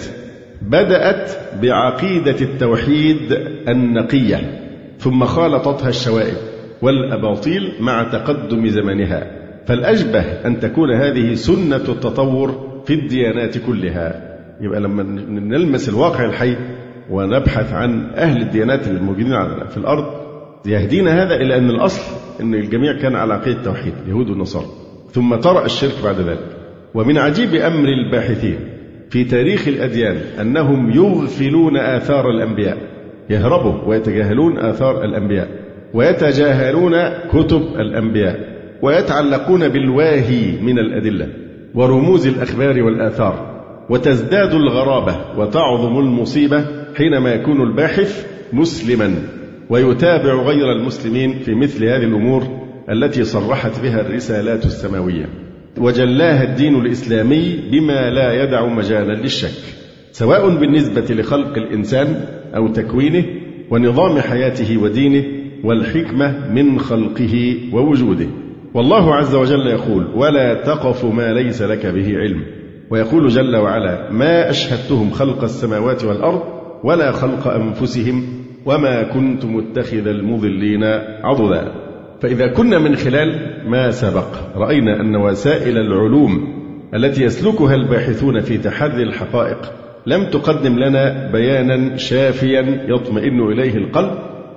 بدأت بعقيدة التوحيد النقية، ثم خالطتها الشوائب والأباطيل مع تقدم زمنها، فالأشبه أن تكون هذه سنة التطور في الديانات كلها. يبقى لما نلمس الواقع الحي ونبحث عن أهل الديانات الموجودين في الأرض يهدينا هذا إلى أن الأصل أن الجميع كان على عقيدة التوحيد، اليهود والنصارى، ثم طرأ الشرك بعد ذلك. ومن عجيب أمر الباحثين في تاريخ الأديان أنهم يغفلون آثار الأنبياء، يهربوا ويتجاهلون آثار الأنبياء، ويتجاهلون كتب الأنبياء، ويتعلقون بالواهي من الأدلة ورموز الأخبار والآثار، وتزداد الغرابة وتعظم المصيبة حينما يكون الباحث مسلما ويتابع غير المسلمين في مثل هذه الأمور التي صرحت بها الرسالات السماوية، وجلاها الدين الإسلامي بما لا يدع مجالا للشك، سواء بالنسبة لخلق الإنسان أو تكوينه ونظام حياته ودينه والحكمة من خلقه ووجوده. والله عز وجل يقول: ولا تقف ما ليس لك به علم. ويقول جل وعلا: ما أشهدتهم خلق السماوات والأرض ولا خلق أنفسهم وما كنت متخذ المضلين عضدا. فإذا كنا من خلال ما سبق رأينا أن وسائل العلوم التي يسلكها الباحثون في تحري الحقائق لم تقدم لنا بيانا شافيا يطمئن إليه القلب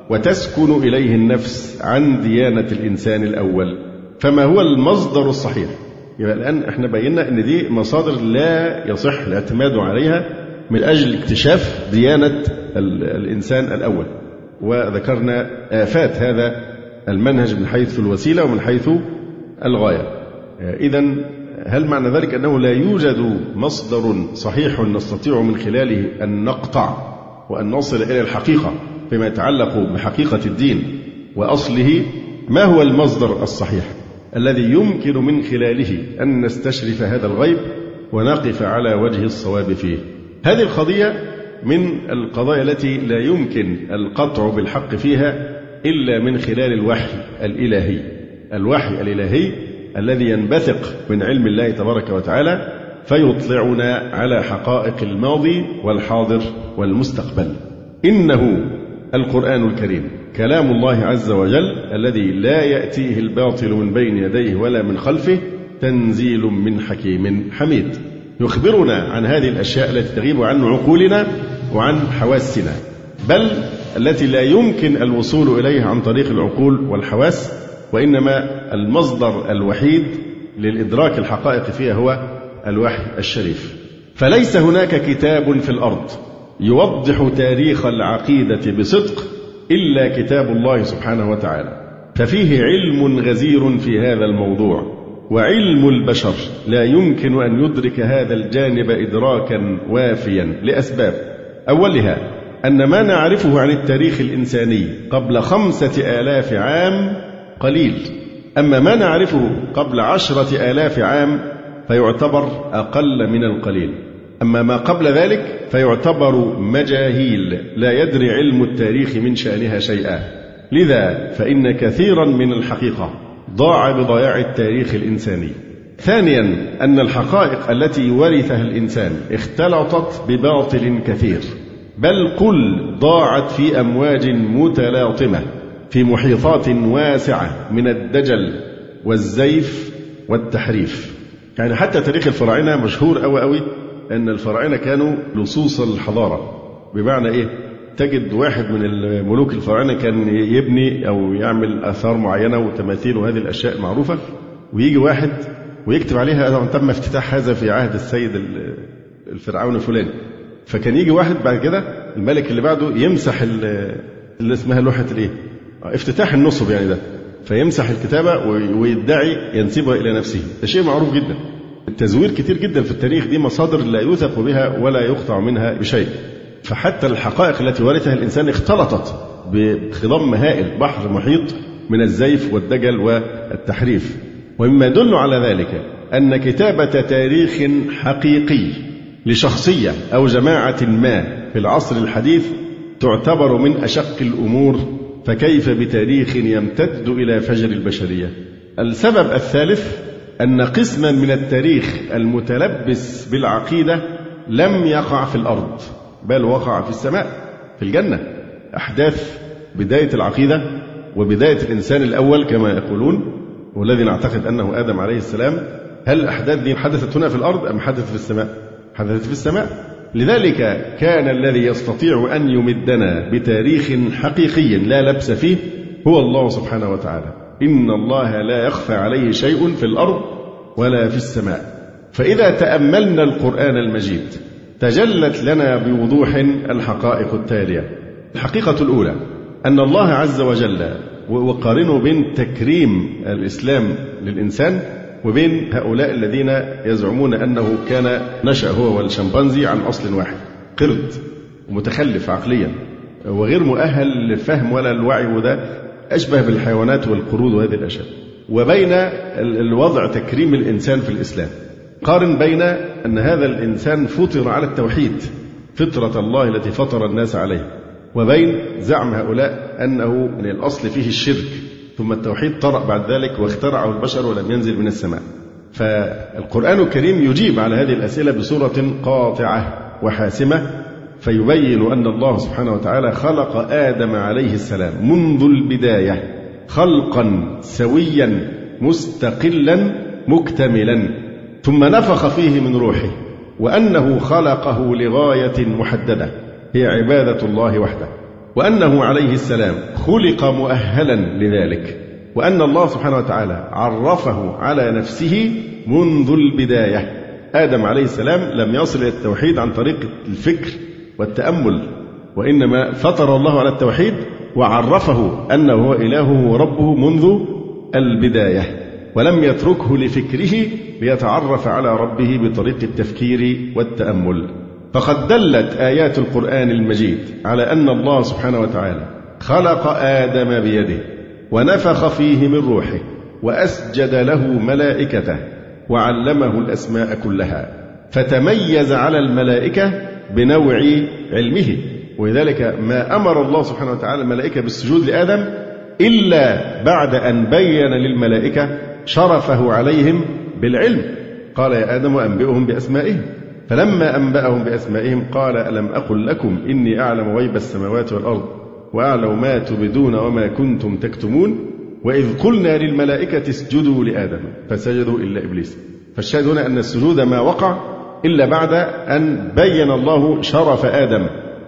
وتسكن إليه النفس عن ديانة الإنسان الأول، فما هو المصدر الصحيح؟ يبقى الآن احنا بينا أن دي مصادر لا يصح الاعتماد عليها من أجل اكتشاف ديانة الإنسان الأول، وذكرنا آفات هذا المنهج من حيث الوسيلة ومن حيث الغاية. إذن هل معنى ذلك أنه لا يوجد مصدر صحيح نستطيع من خلاله أن نقطع وأن نصل إلى الحقيقة فيما يتعلق بحقيقة الدين وأصله؟ ما هو المصدر الصحيح الذي يمكن من خلاله أن نستشرف هذا الغيب ونقف على وجه الصواب فيه؟ هذه القضية من القضايا التي لا يمكن القطع بالحق فيها إلا من خلال الوحي الإلهي، الوحي الإلهي الذي ينبثق من علم الله تبارك وتعالى فيطلعنا على حقائق الماضي والحاضر والمستقبل. إنه القرآن الكريم كلام الله عز وجل الذي لا يأتيه الباطل من بين يديه ولا من خلفه، تنزيل من حكيم حميد، يخبرنا عن هذه الأشياء التي تغيب عن عقولنا وعن حواسنا، بل التي لا يمكن الوصول إليها عن طريق العقول والحواس، وإنما المصدر الوحيد للإدراك الحقائق فيها هو الوحي الشريف. فليس هناك كتاب في الأرض يوضح تاريخ العقيدة بصدق إلا كتاب الله سبحانه وتعالى، ففيه علم غزير في هذا الموضوع، وعلم البشر لا يمكن أن يدرك هذا الجانب إدراكا وافيا لأسباب، أولها أن ما نعرفه عن التاريخ الإنساني قبل 5000 عام قليل، أما ما نعرفه قبل 10,000 عام فيعتبر أقل من القليل، أما ما قبل ذلك فيعتبر مجاهيل لا يدري علم التاريخ من شأنها شيئا. لذا فإن كثيرا من الحقيقة ضاع بضياع التاريخ الإنساني. ثانيا أن الحقائق التي ورثها الإنسان اختلطت بباطل كثير، بل كل ضاعت في أمواج متلاطمة، في محيطات واسعة من الدجل والزيف والتحريف. يعني حتى تاريخ الفراعنة مشهور أوي أن الفراعنة كانوا لصوص الحضارة. بمعنى إيه؟ تجد واحد من الملوك الفراعنة كان يبني أو يعمل آثار معينة وتماثيل وهذه الأشياء المعروفة، ويجي واحد ويكتب عليها تم افتتاح هذا في عهد السيد الفرعون الفلاني. فكان يجي واحد بعد كده الملك اللي بعده يمسح اللي اسمها لوحة الإيه؟ افتتاح النصب يعني ده، فيمسح الكتابة ويدعي ينسبها إلى نفسه. ده شيء معروف جدا. التزوير كتير جدا في التاريخ، دي مصادر لا يوثق بها ولا يقطع منها بشيء. فحتى الحقائق التي ورثها الإنسان اختلطت بخضم هائل، بحر محيط من الزيف والدجل والتحريف. ومما يدل على ذلك أن كتابة تاريخ حقيقي لشخصية أو جماعة ما في العصر الحديث تعتبر من أشق الأمور، فكيف بتاريخ يمتد إلى فجر البشرية؟ السبب الثالث أن قسما من التاريخ المتلبس بالعقيدة لم يقع في الأرض، بل وقع في السماء في الجنة. أحداث بداية العقيدة وبداية الإنسان الأول كما يقولون، والذي نعتقد أنه آدم عليه السلام، هل الأحداث دي حدثت هنا في الأرض أم حدثت في السماء؟ حدثت في السماء. لذلك كان الذي يستطيع أن يمدنا بتاريخ حقيقي لا لبس فيه هو الله سبحانه وتعالى. إن الله لا يخفى عليه شيء في الأرض ولا في السماء. فإذا تأملنا القرآن المجيد تجلت لنا بوضوح الحقائق التالية. الحقيقة الأولى أن الله عز وجل، وقارنوا بين تكريم الإسلام للإنسان وبين هؤلاء الذين يزعمون أنه كان نشأ هو والشمبانزي عن أصل واحد، قرد ومتخلف عقليا وغير مؤهل للفهم ولا الوعي، وده أشبه بالحيوانات والقرود وهذه الأشياء، وبين الوضع تكريم الإنسان في الإسلام. قارن بين أن هذا الإنسان فطر على التوحيد، فطرة الله التي فطر الناس عليها، وبين زعم هؤلاء أنه الأصل فيه الشرك ثم التوحيد طرأ بعد ذلك واخترعه البشر ولم ينزل من السماء. فالقرآن الكريم يجيب على هذه الأسئلة بصورة قاطعة وحاسمة، فيبين أن الله سبحانه وتعالى خلق آدم عليه السلام منذ البداية خلقا سويا مستقلا مكتملا، ثم نفخ فيه من روحه، وأنه خلقه لغاية محددة هي عبادة الله وحده، وأنه عليه السلام خلق مؤهلا لذلك، وأن الله سبحانه وتعالى عرفه على نفسه منذ البداية. آدم عليه السلام لم يصل إلى التوحيد عن طريق الفكر والتأمل، وإنما فطر الله على التوحيد وعرفه أنه هو إلهه وربه منذ البداية، ولم يتركه لفكره ليتعرف على ربه بطريق التفكير والتأمل. فقد دلت آيات القرآن المجيد على أن الله سبحانه وتعالى خلق آدم بيده ونفخ فيه من روحه وأسجد له ملائكته وعلمه الأسماء كلها، فتميز على الملائكة بنوع علمه. ولذلك ما أمر الله سبحانه وتعالى الملائكة بالسجود لآدم إلا بعد أن بين للملائكة شرفه عليهم بالعلم. قال يا آدم أنبئهم بأسمائهم، فلما أنبأهم بأسمائهم قال ألم أقل لكم إني أعلم غيب السماوات والأرض وأعلم ما تبدون وما كنتم تكتمون وإذ قلنا للملائكة اسجدوا لآدم فسجدوا إلا إبليس. فالشاهد هنا أن السجود ما وقع إلا بعد أن بين الله شرف آدم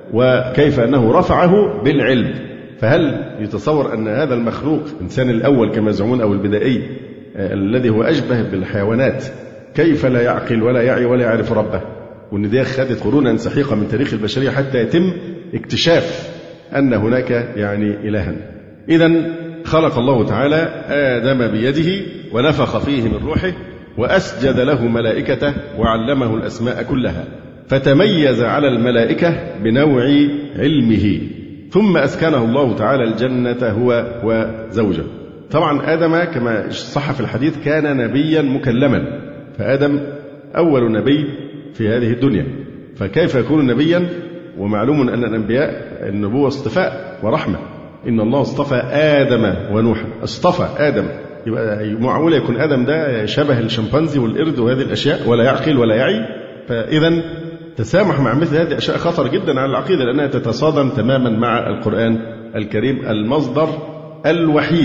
وكيف أنه رفعه بالعلم. فهل يتصور أن هذا المخلوق الإنسان الأول كما يزعمون أو البدائي الذي هو أشبه بالحيوانات كيف لا يعقل ولا يعي ولا يعرف ربه، وأن دي خدت قرونا سحيقة من تاريخ البشرية حتى يتم اكتشاف أن هناك يعني إلها؟ إذن خلق الله تعالى آدم بيده ونفخ فيه من روحه وأسجد له ملائكته وعلمه الأسماء كلها، فتميز على الملائكة بنوع علمه، ثم أسكنه الله تعالى الجنة هو وزوجه. طبعا آدم كما صح في الحديث كان نبيا مكلما، فآدم أول نبي في هذه الدنيا، فكيف يكون نبيا؟ ومعلوم أن الأنبياء النبوة اصطفاء ورحمة. إن الله اصطفى آدم ونوحا، اصطفى آدم، يبقى معقول يكون آدم ده شبه الشمبانزي والقرد وهذه الأشياء ولا يعقل ولا يعي؟ فإذا تسامح مع مثل هذه الأشياء خطر جدا على العقيدة، لأنها تتصادم تماما مع القرآن الكريم المصدر الوحيد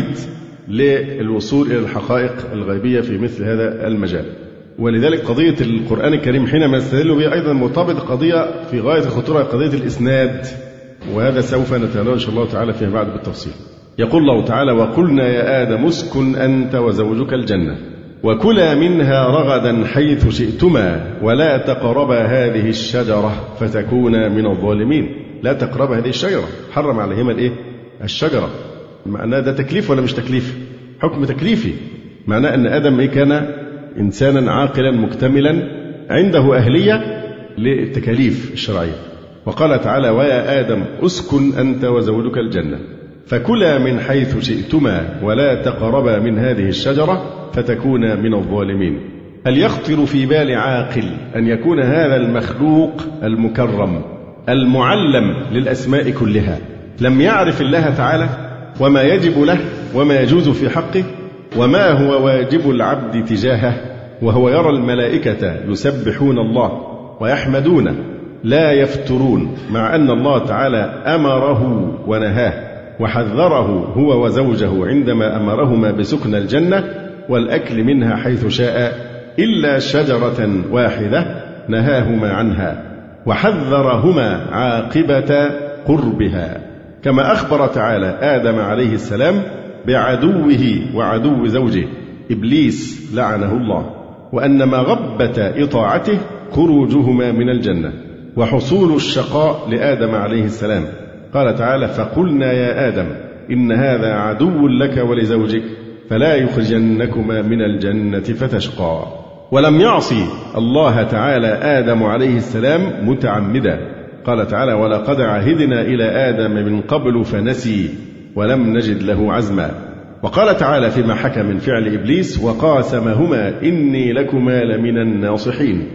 للوصول إلى الحقائق الغيبية في مثل هذا المجال. ولذلك قضية القرآن الكريم حينما يستدل بها أيضا مرتبط قضية في غاية الخطورة، قضية الإسناد، وهذا سوف نتناول إن شاء الله تعالى فيما بعد بالتفصيل. يقول الله تعالى: وقلنا يا آدم اسكن أنت وزوجك الجنة وكلا منها رغدا حيث شئتما ولا تقربا هذه الشجرة فتكونا من الظالمين. لا تقربا هذه الشجرة، حرم عليهما الإيه؟ الشجرة. معناه ده تكليف ولا مش تكليف؟ حكم تكليفي. معناه أن آدم كان إنسانا عاقلا مكتملا عنده أهلية للتكاليف الشرعية. وقال تعالى: ويا آدم اسكن أنت وزوجك الجنة فكلا من حيث شئتما ولا تقربا من هذه الشجرة فتكونا من الظالمين. هل يخطر في بال عاقل أن يكون هذا المخلوق المكرم المعلم للأسماء كلها لم يعرف الله تعالى وما يجب له وما يجوز في حقه وما هو واجب العبد تجاهه، وهو يرى الملائكة يسبحون الله ويحمدون لا يفترون، مع أن الله تعالى أمره ونهاه وحذره هو وزوجه عندما أمرهما بسكن الجنة والأكل منها حيث شاء إلا شجرة واحدة نهاهما عنها وحذرهما عاقبة قربها، كما أخبر تعالى آدم عليه السلام بعدوه وعدو زوجه إبليس لعنه الله، وأن مغبة إطاعته خروجهما من الجنة وحصول الشقاء لآدم عليه السلام. قال تعالى: فقلنا يا آدم إن هذا عدو لك ولزوجك فلا يخرجنكما من الجنة فتشقى. ولم يعصي الله تعالى آدم عليه السلام متعمدا. قال تعالى: ولقد عهدنا إلى آدم من قبل فنسي ولم نجد له عزما. وقال تعالى فيما حكى من فعل إبليس: وقاسمهما إني لكما لمن الناصحين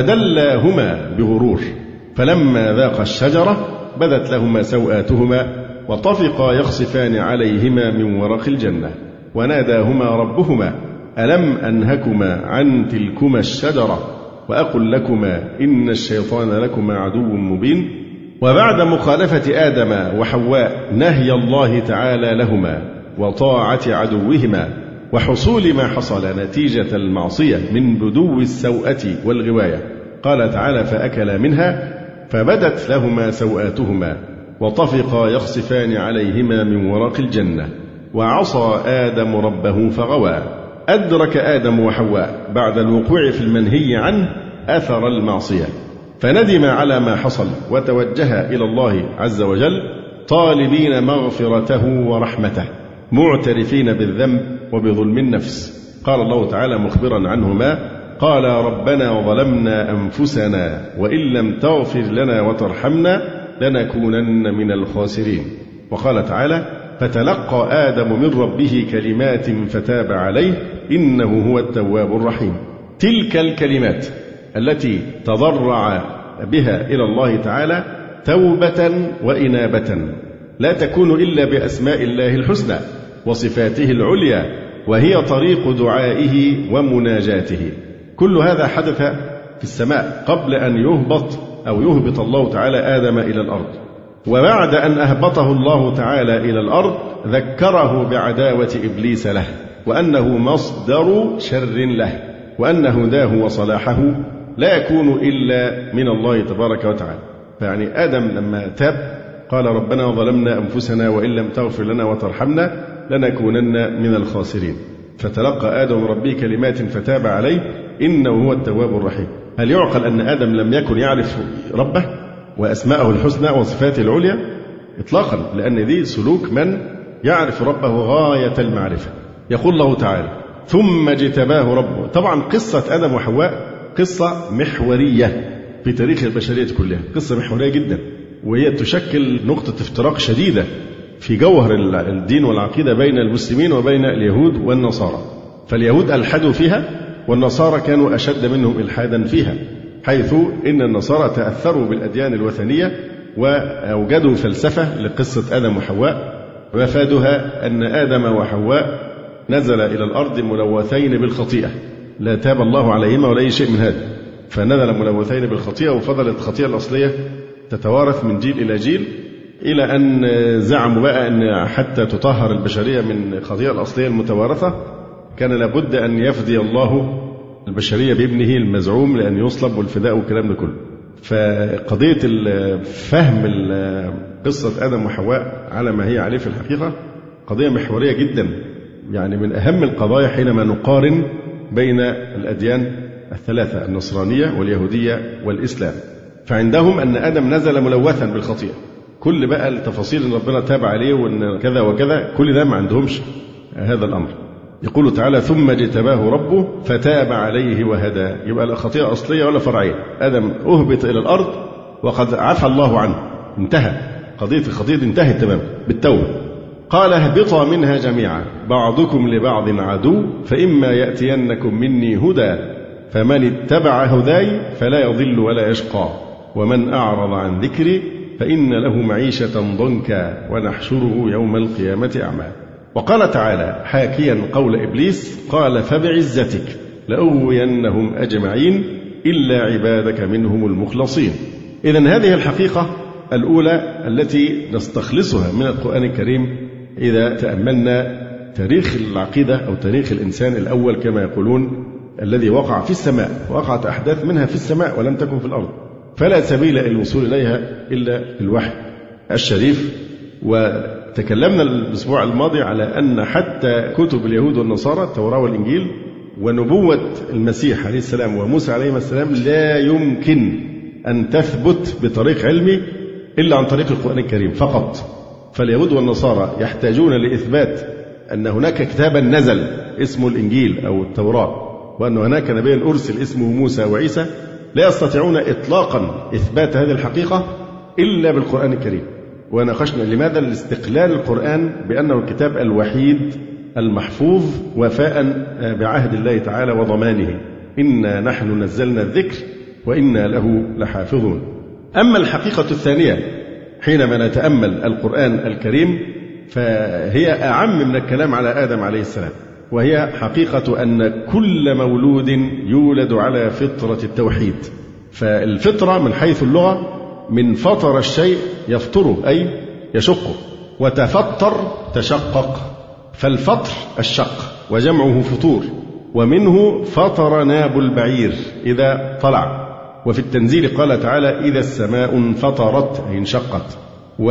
فدلاهما بغرور فلما ذاقا الشجرة بدت لهما سوآتهما وطفقا يخصفان عليهما من ورق الجنة وناداهما ربهما ألم أنهكما عن تلكما الشجرة وأقل لكما إن الشيطان لكما عدو مبين. وبعد مخالفة آدم وحواء نهي الله تعالى لهما وطاعة عدوهما وحصول ما حصل نتيجة المعصية من بدو السوءة والغواية، قال تعالى: فأكلا منها فبدت لهما سوآتهما وطفقا يخصفان عليهما من ورق الجنة وعصى آدم ربه فغوى. أدرك آدم وحواء بعد الوقوع في المنهي عنه أثر المعصية فندم على ما حصل وتوجه إلى الله عز وجل طالبين مغفرته ورحمته معترفين بالذنب وبظلم النفس. قال الله تعالى مخبرا عنهما: قال ربنا ظلمنا أنفسنا وإن لم تغفر لنا وترحمنا لنكونن من الخاسرين. وقال تعالى: فتلقى آدم من ربه كلمات فتاب عليه إنه هو التواب الرحيم. تلك الكلمات التي تضرع بها إلى الله تعالى توبة وإنابة لا تكون إلا بأسماء الله الحسنى وصفاته العليا، وهي طريق دعائه ومناجاته. كل هذا حدث في السماء قبل أن يهبط الله تعالى آدم إلى الأرض. وبعد أن أهبطه الله تعالى إلى الأرض ذكره بعداوة إبليس له وأنه مصدر شر له وأن هداه وصلاحه لا يكون إلا من الله تبارك وتعالى. فيعني آدم لما تاب قال ربنا ظلمنا أنفسنا وإن لم تغفر لنا وترحمنا لنكونن من الخاسرين. فتلقى آدم ربه كلمات فتاب عليه إنه هو التواب الرحيم. هل يعقل أن آدم لم يكن يعرف ربه وأسماءه الحسنى وصفاته العليا؟ إطلاقا، لأن دي سلوك من يعرف ربه غاية المعرفة. يقول الله تعالى: ثم اجتباه ربه. طبعا قصة آدم وحواء قصة محورية في تاريخ البشرية كلها، قصة محورية جدا، وهي تشكل نقطة افتراق شديدة في جوهر الدين والعقيدة بين المسلمين وبين اليهود والنصارى. فاليهود ألحدوا فيها والنصارى كانوا أشد منهم إلحادا فيها، حيث إن النصارى تأثروا بالأديان الوثنية وأوجدوا فلسفة لقصة آدم وحواء، وفادها أن آدم وحواء نزل إلى الأرض ملوثين بالخطيئة، لا تاب الله عليهما ولا أي شيء من هذا، فنزل ملوثين بالخطيئة، وفضلت الخطيئة الأصلية تتوارث من جيل إلى جيل إلى أن زعموا بقى أن حتى تطهر البشرية من الخطيئة الأصلية المتوارثة كان لابد أن يفدي الله البشرية بابنه المزعوم لأن يصلب والفداء والكلام ده كله. فقضية فهم قصة آدم وحواء على ما هي عليه في الحقيقة قضية محورية جدا، يعني من أهم القضايا حينما نقارن بين الأديان الثلاثة النصرانية واليهودية والإسلام. فعندهم أن آدم نزل ملوثا بالخطيئة، كل بقى التفاصيل اللي ربنا تاب عليه وأن كذا وكذا كل ده ما عندهمش هذا الأمر. يقول تعالى ثم اجتباه ربه فتاب عليه وهدى. يبقى لا خطيئة أصلية ولا فرعية، آدم أهبط إلى الأرض وقد عفى الله عنه، انتهى قضية الخطيئة انتهت تماما بالتوبة. قال اهبطا منها جميعا بعضكم لبعض عدو فإما يأتينكم مني هدى فمن اتبع هداي فلا يضل ولا يشقى ومن أعرض عن ذكري فإن له معيشة ضنكا ونحشره يوم القيامة أعمى. وقال تعالى حاكيا قول إبليس قال فبعزتك لأغوينهم أجمعين إلا عبادك منهم المخلصين. إذن هذه الحقيقة الأولى التي نستخلصها من القرآن الكريم إذا تأملنا تاريخ العقيدة أو تاريخ الإنسان الأول كما يقولون الذي وقع في السماء، وقعت أحداث منها في السماء ولم تكن في الأرض، فلا سبيل الوصول إليها إلا الوحي الشريف. وتكلمنا الأسبوع الماضي على أن حتى كتب اليهود والنصارى التوراة والإنجيل ونبوة المسيح عليه السلام وموسى عليه السلام لا يمكن أن تثبت بطريق علمي إلا عن طريق القرآن الكريم فقط. فاليهود والنصارى يحتاجون لإثبات أن هناك كتابا نزل اسمه الإنجيل أو التوراة وأن هناك نبيا أرسل اسمه موسى وعيسى، لا يستطيعون إطلاقا إثبات هذه الحقيقة إلا بالقرآن الكريم. وناقشنا لماذا الاستقلال القرآن بأنه الكتاب الوحيد المحفوظ وفاء بعهد الله تعالى وضمانه إنا نحن نزلنا الذكر وإنا له لحافظون. أما الحقيقة الثانية حينما نتأمل القرآن الكريم فهي أعم من الكلام على آدم عليه السلام، وهي حقيقة أن كل مولود يولد على فطرة التوحيد. فالفطرة من حيث اللغة من فطر الشيء يفطره أي يشقه، وتفطر تشقق، فالفطر الشق وجمعه فطور، ومنه فطر ناب البعير إذا طلع. وفي التنزيل قال تعالى إذا السماء انفطرت أي انشقت.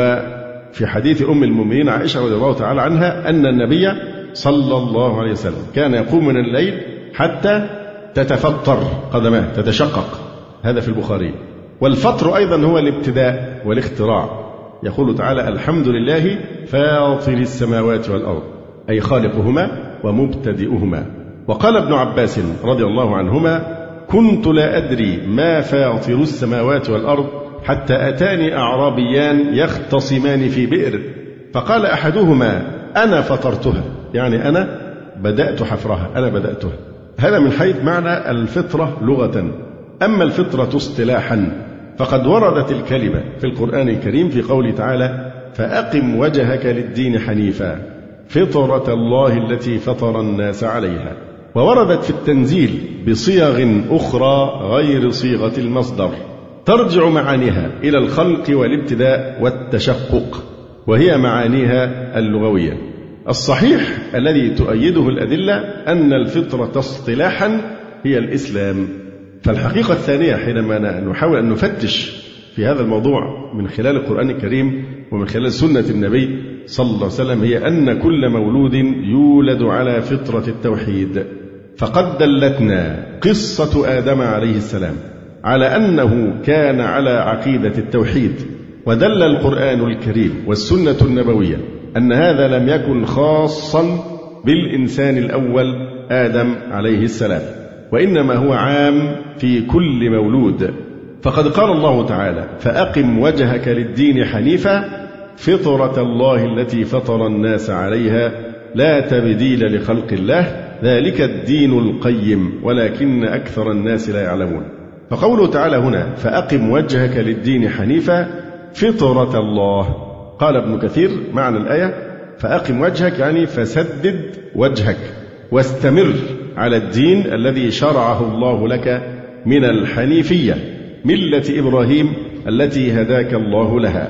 وفي حديث أم المؤمنين عائشة رضي الله تعالى عنها أن النبي صلى الله عليه وسلم كان يقوم من الليل حتى تتفطر قدماه تتشقق، هذا في البخاري. والفطر أيضا هو الابتداء والاختراع. يقول تعالى الحمد لله فاطر السماوات والأرض أي خالقهما ومبتدئهما. وقال ابن عباس رضي الله عنهما كنت لا أدري ما فاطر السماوات والأرض حتى أتاني أعرابيان يختصمان في بئر فقال أحدهما أنا فطرتها، يعني أنا بدأت حفرها، أنا بدأتها. هذا من حيث معنى الفطرة لغة. أما الفطرة اصطلاحا فقد وردت الكلمة في القرآن الكريم في قوله تعالى فأقم وجهك للدين حنيفا فطرة الله التي فطر الناس عليها. ووردت في التنزيل بصيغ أخرى غير صيغة المصدر ترجع معانيها إلى الخلق والابتداء والتشقق، وهي معانيها اللغوية. الصحيح الذي تؤيده الأدلة أن الفطرة اصطلاحا هي الإسلام. فالحقيقة الثانية حينما نحاول أن نفتش في هذا الموضوع من خلال القرآن الكريم ومن خلال سنة النبي صلى الله عليه وسلم هي أن كل مولود يولد على فطرة التوحيد. فقد دلتنا قصة آدم عليه السلام على أنه كان على عقيدة التوحيد، ودل القرآن الكريم والسنة النبوية أن هذا لم يكن خاصا بالإنسان الأول آدم عليه السلام، وإنما هو عام في كل مولود. فقد قال الله تعالى فأقم وجهك للدين حنيفا فطرة الله التي فطر الناس عليها لا تبديل لخلق الله ذلك الدين القيم ولكن أكثر الناس لا يعلمون. فقوله تعالى هنا فأقم وجهك للدين حنيفا فطرة الله. قال ابن كثير معنى الآية فأقم وجهك يعني فسدد وجهك واستمر على الدين الذي شرعه الله لك من الحنيفية ملة إبراهيم التي هداك الله لها.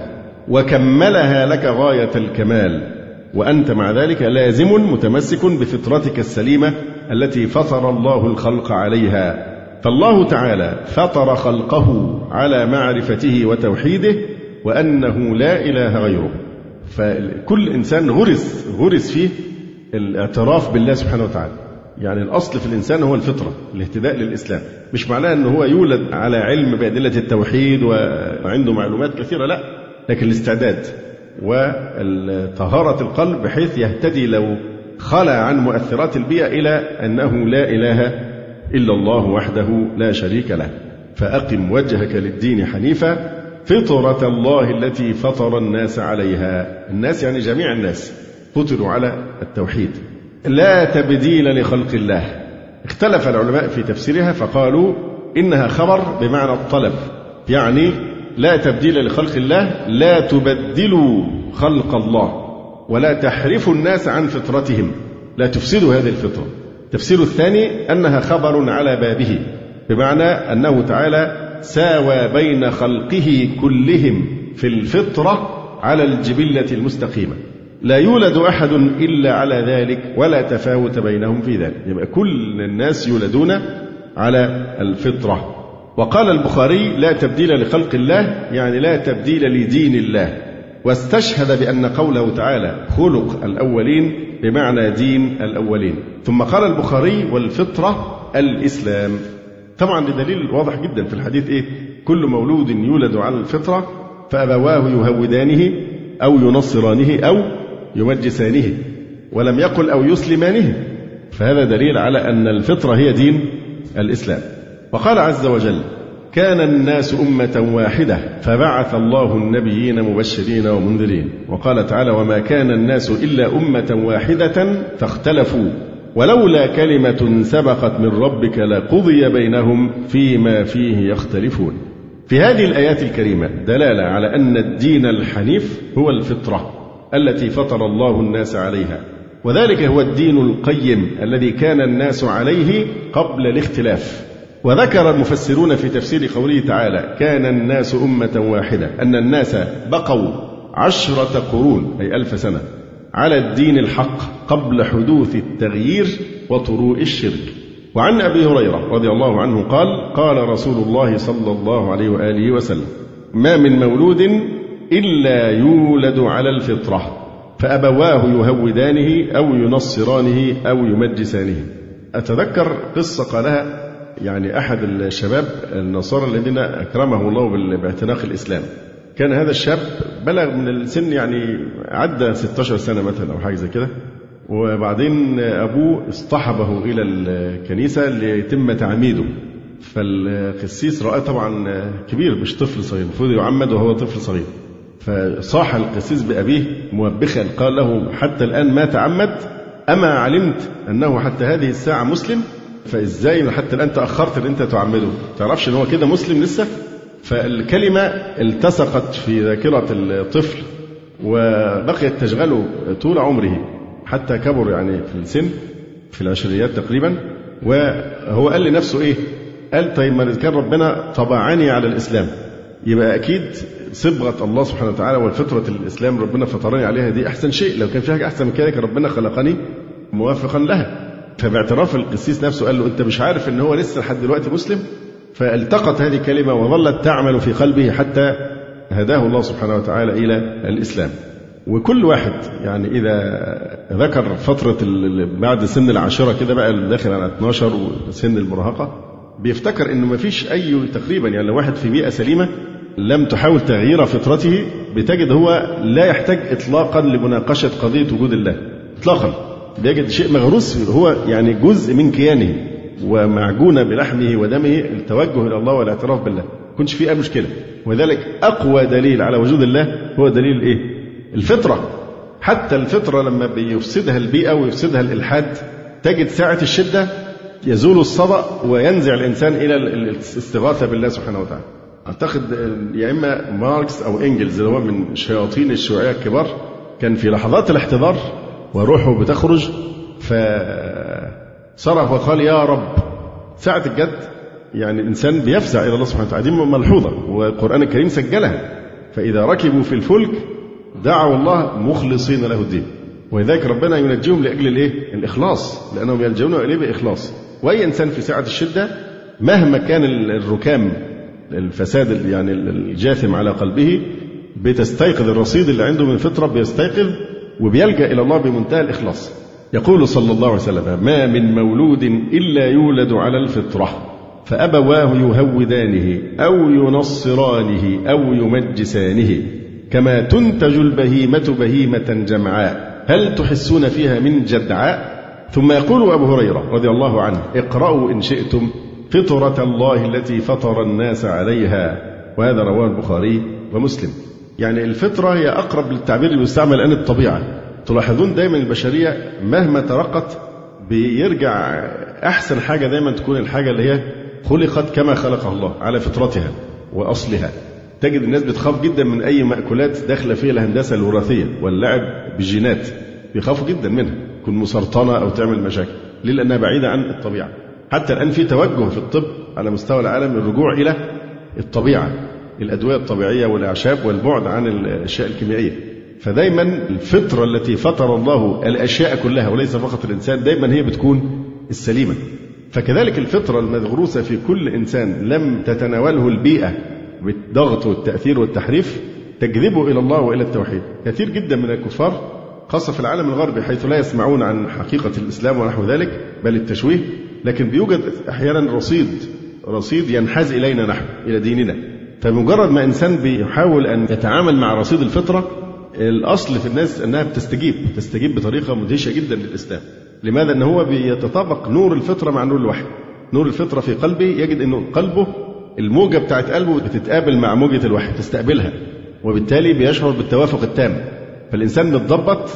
وكملها لك غاية الكمال، وأنت مع ذلك لازم متمسك بفطرتك السليمة التي فطر الله الخلق عليها. فالله تعالى فطر خلقه على معرفته وتوحيده وأنه لا إله غيره. فكل إنسان غرس فيه الاعتراف بالله سبحانه وتعالى. يعني الأصل في الإنسان هو الفطرة، الاهتداء للإسلام. مش معناه أنه هو يولد على علم بأدلة التوحيد وعنده معلومات كثيرة، لا، لكن الاستعداد وطهارة القلب بحيث يهتدي لو خلى عن مؤثرات البيئة إلى أنه لا إله إلا الله وحده لا شريك له. فأقم وجهك للدين حنيفا فطرة الله التي فطر الناس عليها. الناس يعني جميع الناس فطروا على التوحيد. لا تبديل لخلق الله. اختلف العلماء في تفسيرها فقالوا إنها خبر بمعنى الطلب، يعني لا تبديل لخلق الله، لا تبدلوا خلق الله ولا تحرفوا الناس عن فطرتهم، لا تفسدوا هذه الفطرة. التفسير الثاني أنها خبر على بابه، بمعنى أنه تعالى ساوى بين خلقه كلهم في الفطرة على الجبلة المستقيمة، لا يولد أحد إلا على ذلك ولا تفاوت بينهم في ذلك. يبقى كل الناس يولدون على الفطرة. وقال البخاري لا تبديل لخلق الله، يعني لا تبديل لدين الله، واستشهد بأن قوله تعالى خلق الأولين بمعنى دين الأولين. ثم قال البخاري والفطرة الإسلام. طبعا لدليل واضح جدا في الحديث كل مولود يولد على الفطرة فأبواه يهودانه أو ينصرانه أو يمجسانه، ولم يقل أو يسلمانه، فهذا دليل على أن الفطرة هي دين الإسلام. وقال عز وجل كان الناس أمة واحدة فبعث الله النبيين مبشرين ومنذرين. وقال تعالى وما كان الناس إلا أمة واحدة فاختلفوا ولولا كلمة سبقت من ربك لقضي بينهم فيما فيه يختلفون. في هذه الآيات الكريمة دلالة على أن الدين الحنيف هو الفطرة التي فطر الله الناس عليها، وذلك هو الدين القيم الذي كان الناس عليه قبل الاختلاف. وذكر المفسرون في تفسير قوله تعالى كان الناس أمة واحدة أن الناس بقوا 10 قرون أي 1000 سنة على الدين الحق قبل حدوث التغيير وطروء الشرك. وعن أبي هريرة رضي الله عنه قال قال رسول الله صلى الله عليه وآله وسلم ما من مولود إلا يولد على الفطرة فأبواه يهودانه أو ينصرانه أو يمجسانه. أتذكر قصة قالها يعني أحد الشباب النصارى الذين أكرمه الله باعتناق الإسلام. كان هذا الشاب بلغ من السن يعني عدى 16 سنة مثلا أو حاجة زي كده، وبعدين أبوه اصطحبه إلى الكنيسة ليتم تعميده. فالقسيس رأى طبعا كبير مش طفل صغير، المفروض يعمد وهو طفل صغير، فصاح القسيس بأبيه موبخا قال له حتى الآن ما تعمد أما علمت أنه حتى هذه الساعة مسلم؟ فإزاي حتى الآن تأخرت أن أنت تعمده؟ تعرفش أن هو كده مسلم لسه؟ فالكلمة التصقت في ذاكرة الطفل وبقيت تشغله طول عمره حتى كبر يعني في السن في العشريات تقريبا. وهو قال لنفسه قال طيب ما كان ربنا طبعني على الإسلام يبقى أكيد صبغة الله سبحانه وتعالى والفطرة الإسلام ربنا فطرني عليها دي أحسن شيء، لو كان في حاجة أحسن من كده كان ربنا خلقني موافقا لها. فباعتراف القسيس نفسه قال له أنت مش عارف أن هو لسه لحد دلوقتي مسلم؟ فالتقط هذه الكلمة وظلت تعمل في قلبه حتى هداه الله سبحانه وتعالى إلى الإسلام. وكل واحد يعني إذا ذكر فترة بعد سن 10 كده بقى داخل على 12 وسن المراهقة بيفتكر إنه ما فيش أي تقريبا يعني لو واحد في بيئة سليمة لم تحاول تغيير فطرته بتجد هو لا يحتاج إطلاقا لمناقشة قضية وجود الله إطلاقا، بيجد شيء مغروس هو يعني جزء من كيانه ومعجون بلحمه ودمه التوجه إلى الله والاعتراف بالله، كنش فيه أي مشكلة. وذلك أقوى دليل على وجود الله هو دليل الفطرة. حتى الفطرة لما بيفسدها البيئة ويفسدها الإلحاد تجد ساعة الشدة يزول الصدأ وينزع الإنسان إلى الاستغاثة بالله سبحانه وتعالى. أعتقد يا إما ماركس أو إنجلز اللي هو من شياطين الشيوعية الكبار كان في لحظات الاحتضار وروحه بتخرج فصرخ وقال يا رب. ساعة الجد يعني الإنسان بيفزع إلى الله سبحانه وتعالى، دي ملحوظة والقرآن الكريم سجلها. فإذا ركبوا في الفلك دعوا الله مخلصين له الدين، ولذلك ربنا ينجيهم لأجل الإخلاص، لأنهم يلجؤون إليه بإخلاص. وأي إنسان في ساعة الشدة مهما كان الركام الفساد يعني الجاثم على قلبه بتستيقظ الرصيد اللي عنده من فطرة، بيستيقظ وبيلجأ إلى الله بمنتهى الإخلاص. يقول صلى الله عليه وسلم: ما من مولود إلا يولد على الفطرة فأبواه يهودانه أو ينصرانه أو يمجسانه كما تنتج البهيمة بهيمة جمعاء هل تحسون فيها من جدعاء. ثم يقول أبو هريرة رضي الله عنه: اقرأوا إن شئتم فطرة الله التي فطر الناس عليها. وهذا رواه البخاري ومسلم. يعني الفطرة هي أقرب للتعبير اللي بيستعمل الآن الطبيعة. تلاحظون دايما البشرية مهما ترقت بيرجع أحسن حاجة دايما تكون الحاجة اللي هي خلقت كما خلقها الله على فطرتها وأصلها. تجد الناس بتخاف جدا من أي مأكولات داخلة فيها الهندسة الوراثية واللعب بالجينات، بيخافوا جدا منها، تكون مسرطنة أو تعمل مشاكل. ليه؟ لأنها بعيدة عن الطبيعة. حتى الآن في توجه في الطب على مستوى العالم للرجوع إلى الطبيعة، الأدوية الطبيعية والأعشاب والبعد عن الأشياء الكيميائية. فدايما الفطرة التي فطر الله الأشياء كلها وليس فقط الإنسان دايما هي بتكون السليمة. فكذلك الفطرة المغروسة في كل إنسان لم تتناوله البيئة بالضغط والتأثير والتحريف تجذبه إلى الله وإلى التوحيد. كثير جدا من الكفار خاصة في العالم الغربي حيث لا يسمعون عن حقيقة الإسلام ونحو ذلك بل التشويه، لكن بيوجد أحيانا رصيد ينحاز إلينا نحن إلى ديننا. فمجرد ما إنسان بيحاول أن يتعامل مع رصيد الفطرة، الأصل في الناس أنها تستجيب بطريقة مدهشة جدا للإسلام. لماذا؟ أنه هو بيتطابق نور الفطرة مع نور الوحي. نور الفطرة في قلبه يجد أنه قلبه الموجة بتاعت قلبه بتتقابل مع موجة الوحي، تستقبلها، وبالتالي بيشعر بالتوافق التام. فالإنسان متضبط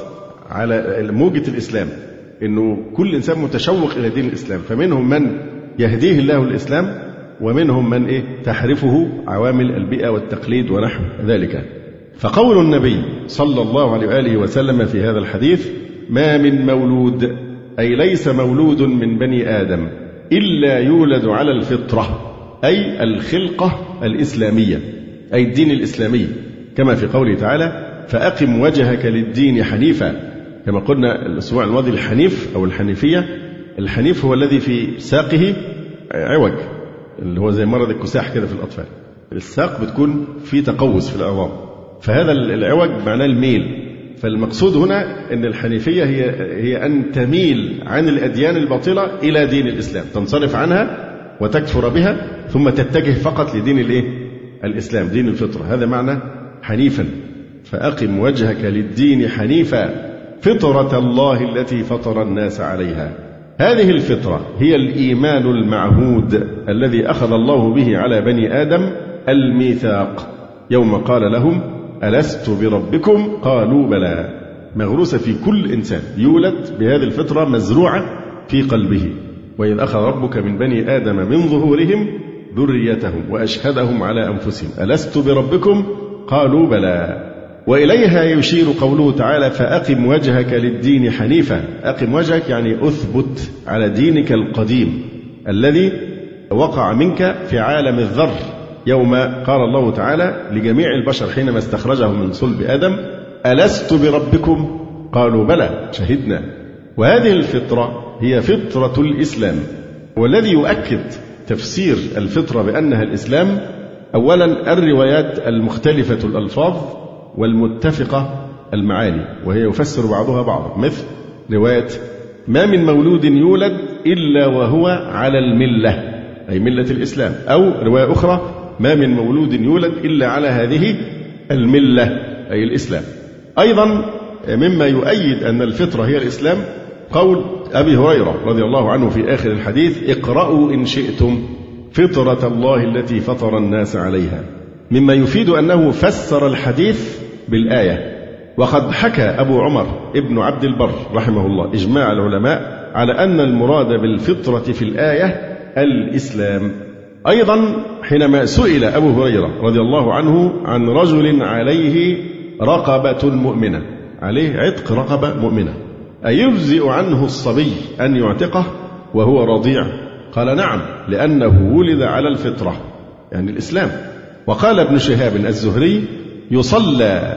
على موجة الإسلام، أنه كل إنسان متشوق إلى دين الإسلام. فمنهم من يهديه الله الإسلام ومنهم من تحرفه عوامل البيئة والتقليد ونحو ذلك. فقول النبي صلى الله عليه وآله وسلم في هذا الحديث: ما من مولود، أي ليس مولود من بني آدم إلا يولد على الفطرة، أي الخلقة الإسلامية، أي الدين الإسلامي، كما في قوله تعالى: فأقم وجهك للدين حنيفا. كما قلنا الأسبوع الماضي الحنيف أو الحنيفية، الحنيف هو الذي في ساقه عوج، اللي هو زي مرض الكساح كده في الأطفال، الساق بتكون في تقوس في العظام، فهذا العوج معناه الميل. فالمقصود هنا أن الحنيفية هي أن تميل عن الأديان الباطلة إلى دين الإسلام، تنصرف عنها وتكفر بها ثم تتجه فقط لدين الإسلام، دين الفطرة. هذا معنى حنيفا. فأقم وجهك للدين حنيفا فطرة الله التي فطر الناس عليها. هذه الفطرة هي الإيمان المعهود الذي أخذ الله به على بني آدم الميثاق يوم قال لهم: ألست بربكم؟ قالوا بلى. مغروسة في كل إنسان، يولد بهذه الفطرة مزروعة في قلبه. وإذ أخذ ربك من بني آدم من ظهورهم ذريتهم وأشهدهم على أنفسهم ألست بربكم؟ قالوا بلى. وإليها يشير قوله تعالى: فأقم وجهك للدين حنيفا. أقم وجهك يعني أثبت على دينك القديم الذي وقع منك في عالم الذر، يوم قال الله تعالى لجميع البشر حينما استخرجهم من صلب آدم: ألست بربكم؟ قالوا بلى شهدنا. وهذه الفطرة هي فطرة الإسلام. والذي يؤكد تفسير الفطرة بأنها الإسلام أولا الروايات المختلفة الألفاظ والمتفقة المعاني، وهي يفسر بعضها بعضا، مثل رواية: ما من مولود يولد إلا وهو على الملة، أي ملة الإسلام. أو رواية أخرى: ما من مولود يولد إلا على هذه الملة، أي الإسلام. أيضا مما يؤيد أن الفطرة هي الإسلام قول أبي هريرة رضي الله عنه في آخر الحديث: اقرأوا إن شئتم فطرة الله التي فطر الناس عليها، مما يفيد أنه فسر الحديث بالآية. وقد حكى أبو عمر ابن عبد البر رحمه الله إجماع العلماء على أن المراد بالفطرة في الآية الإسلام. أيضا حينما سئل أبو هريرة رضي الله عنه عن رجل عليه رقبة مؤمنة، عليه عتق رقبة مؤمنة، أيجزئ عنه الصبي أن يعتقه وهو رضيع؟ قال: نعم، لأنه ولد على الفطرة، يعني الإسلام. وقال ابن شهاب الزهري: يصلى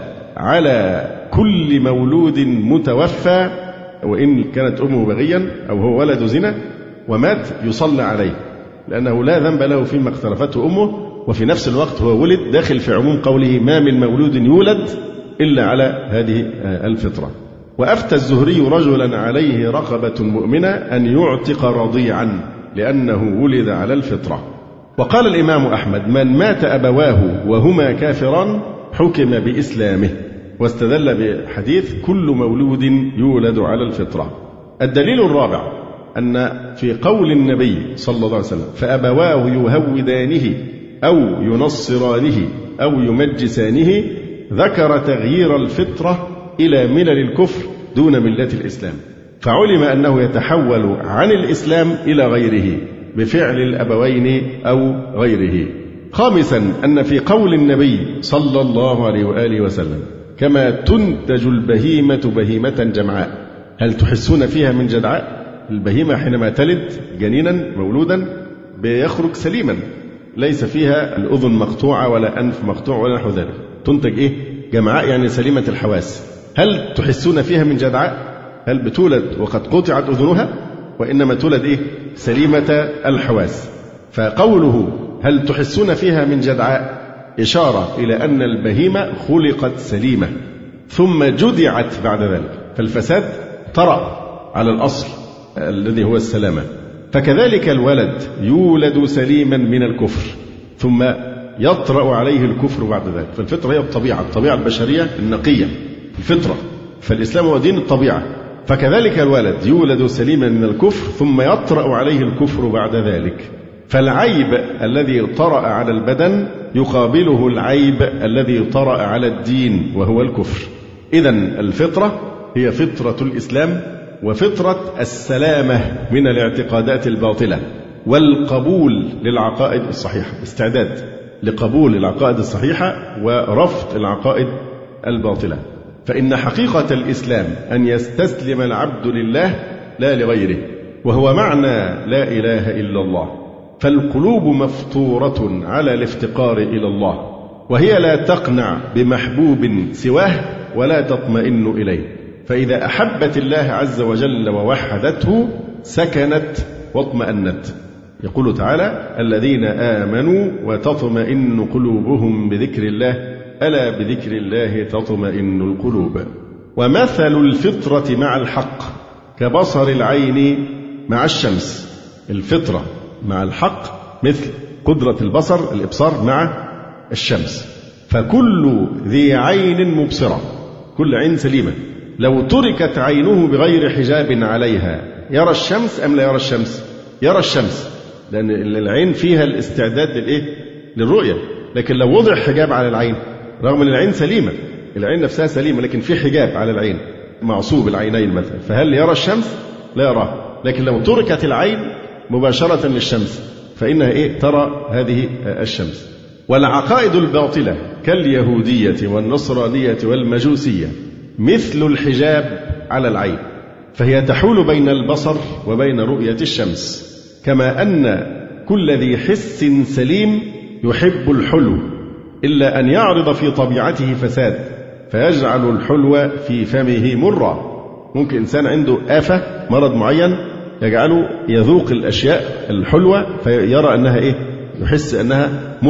على كل مولود متوفى وإن كانت أمه بغيا أو هو ولد زنا ومات يصلى عليه، لأنه لا ذنب له فيما اقترفته أمه، وفي نفس الوقت هو ولد داخل في عموم قوله ما من مولود يولد إلا على هذه الفطرة. وأفتى الزهري رجلا عليه رقبة مؤمنة أن يعتق رضيعا لأنه ولد على الفطرة. وقال الإمام أحمد من مات أبواه وهما كافران حكم بإسلامه، واستدل بحديث كل مولود يولد على الفطرة. الدليل الرابع أن في قول النبي صلى الله عليه وسلم فأبواه يهودانه أو ينصرانه أو يمجسانه ذكر تغيير الفطرة إلى ملل الكفر دون ملة الإسلام، فعلم أنه يتحول عن الإسلام إلى غيره بفعل الأبوين أو غيره. خامسا أن في قول النبي صلى الله عليه وآله وسلم كما تنتج البهيمة بهيمة جمعاء هل تحسون فيها من جدعاء؟ البهيمة حينما تلد جنينا مولودا بيخرج سليما ليس فيها الأذن مقطوعة ولا أنف مقطوع ولا نحو ذلك، تنتج إيه؟ جمعاء يعني سليمة الحواس. هل تحسون فيها من جدعاء؟ هل بتولد وقد قطعت أذنها؟ وإنما تولد إيه؟ سليمة الحواس. فقوله هل تحسون فيها من جدعاء إشارة إلى أن البهيمة خلقت سليمة ثم جدعت بعد ذلك، فالفساد طرأ على الأصل الذي هو السلامة. فكذلك الولد يولد سليما من الكفر ثم يطرأ عليه الكفر بعد ذلك، فالفطرة هي الطبيعة البشرية النقية الفطرة، فالإسلام هو دين الطبيعة. فكذلك الولد يولد سليما من الكفر ثم يطرأ عليه الكفر بعد ذلك، فالعيب الذي طرأ على البدن يقابله العيب الذي طرأ على الدين وهو الكفر. إذن الفطرة هي فطرة الإسلام وفطرة السلامة من الاعتقادات الباطلة والقبول للعقائد الصحيحة، استعداد لقبول العقائد الصحيحة ورفض العقائد الباطلة. فإن حقيقة الإسلام أن يستسلم العبد لله لا لغيره، وهو معنى لا إله إلا الله. فالقلوب مفطورة على الافتقار إلى الله، وهي لا تقنع بمحبوب سواه ولا تطمئن إليه، فإذا أحبت الله عز وجل ووحدته سكنت واطمأنت. يقول تعالى الذين آمنوا وتطمئن قلوبهم بذكر الله ألا بذكر الله تطمئن القلوب. ومثل الفطرة مع الحق كبصر العين مع الشمس. الفطرة مع الحق مثل قدرة البصر الإبصار مع الشمس، فكل ذي عين مبصرة، كل عين سليمة لو تركت عينه بغير حجاب عليها يرى الشمس أم لا يرى الشمس؟ يرى الشمس، لأن العين فيها الاستعداد للرؤية. لكن لو وضع حجاب على العين رغم أن العين سليمة، العين نفسها سليمة لكن في حجاب على العين معصوب العينين مثلا، فهل يرى الشمس؟ لا يراها. لكن لو تركت العين مباشرة للشمس فإنها ترى هذه الشمس. والعقائد الباطلة كاليهودية والنصرانية والمجوسية مثل الحجاب على العين، فهي تحول بين البصر وبين رؤية الشمس. كما أن كل ذي حس سليم يحب الحلو إلا أن يعرض في طبيعته فساد فيجعل الحلو في فمه مرة. ممكن إنسان عنده آفة مرض معين يجعله يذوق الأشياء الحلوة فيرى أنها يحس أنها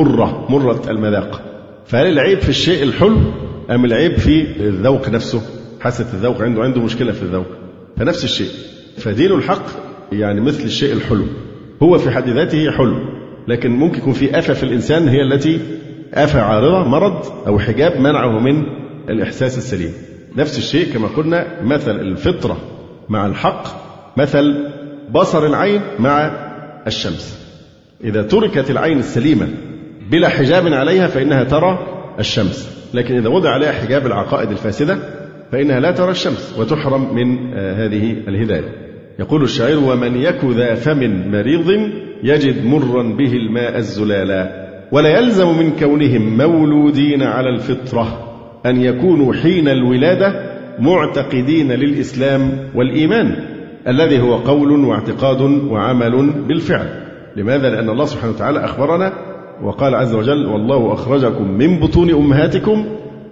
مرة المذاق. فهل العيب في الشيء الحلو أم العيب في الذوق نفسه؟ حاسة الذوق عنده مشكلة في الذوق. فنفس الشيء، فدين الحق يعني مثل الشيء الحلو، هو في حد ذاته حلو، لكن ممكن يكون في آفة في الإنسان هي التي آفة عارضة مرض أو حجاب منعه من الإحساس السليم. نفس الشيء كما قلنا مثل الفطرة مع الحق مثل بصر العين مع الشمس. إذا تركت العين السليمة بلا حجاب عليها فإنها ترى الشمس، لكن إذا وضع عليها حجاب العقائد الفاسدة فإنها لا ترى الشمس وتحرم من هذه الهداية. يقول الشاعر ومن يك ذا فم مريض يجد مرا به الماء الزلالا. ولا يلزم من كونهم مولودين على الفطرة أن يكونوا حين الولادة معتقدين للإسلام والإيمان الذي هو قول واعتقاد وعمل بالفعل. لماذا؟ لأن الله سبحانه وتعالى أخبرنا وقال عز وجل والله أخرجكم من بطون أمهاتكم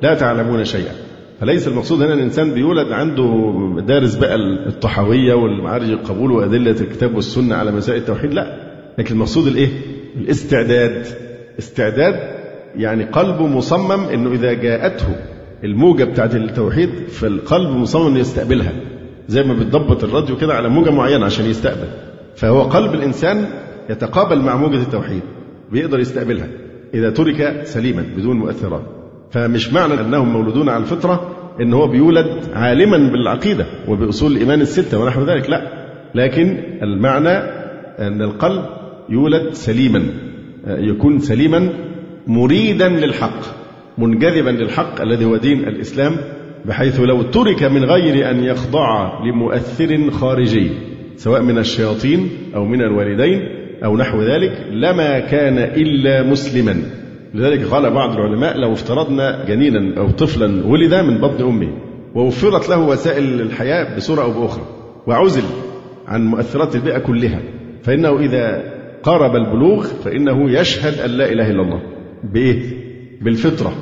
لا تعلمون شيئا. فليس المقصود هنا الإنسان بيولد عنده دارس بقى الطحاوية والمعارج القبول وأدلة الكتاب والسنة على مسائل التوحيد، لا، لكن المقصود الإيه؟ الاستعداد. استعداد يعني قلبه مصمم إنه إذا جاءته الموجة بتاعت التوحيد فالقلب مصمم إنه يستقبلها، زي ما بتضبط الراديو كده على موجة معينة عشان يستقبل. فهو قلب الإنسان يتقابل مع موجة التوحيد بيقدر يستقبلها إذا ترك سليما بدون مؤثرات. فمش معنى أنهم مولودون على الفطرة إن هو بيولد عالما بالعقيدة وبأصول الإيمان الستة ونحو ذلك، لا، لكن المعنى أن القلب يولد سليما، يكون سليما مريدا للحق، منجذبا للحق الذي هو دين الإسلام، بحيث لو ترك من غير أن يخضع لمؤثر خارجي سواء من الشياطين أو من الوالدين أو نحو ذلك لما كان إلا مسلما. لذلك قال بعض العلماء لو افترضنا جنينا أو طفلا ولد من بطن أمه ووفرت له وسائل الحياة بصورة أو بأخرى وعزل عن مؤثرات البيئة كلها، فإنه إذا قارب البلوغ فإنه يشهد أن لا إله إلا الله. بإيه؟ بالفطرة.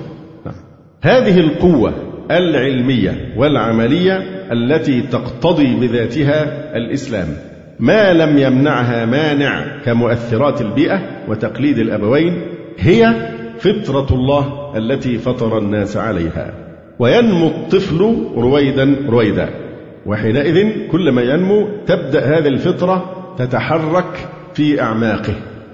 هذه القوة العلمية والعملية التي تقتضي بذاتها الإسلام ما لم يمنعها مانع كمؤثرات البيئة وتقليد الأبوين، هي فطرة الله التي فطر الناس عليها. وينمو الطفل رويدا رويدا، وحينئذ كلما ينمو تبدأ هذه الفطرة تتحرك في أعماقه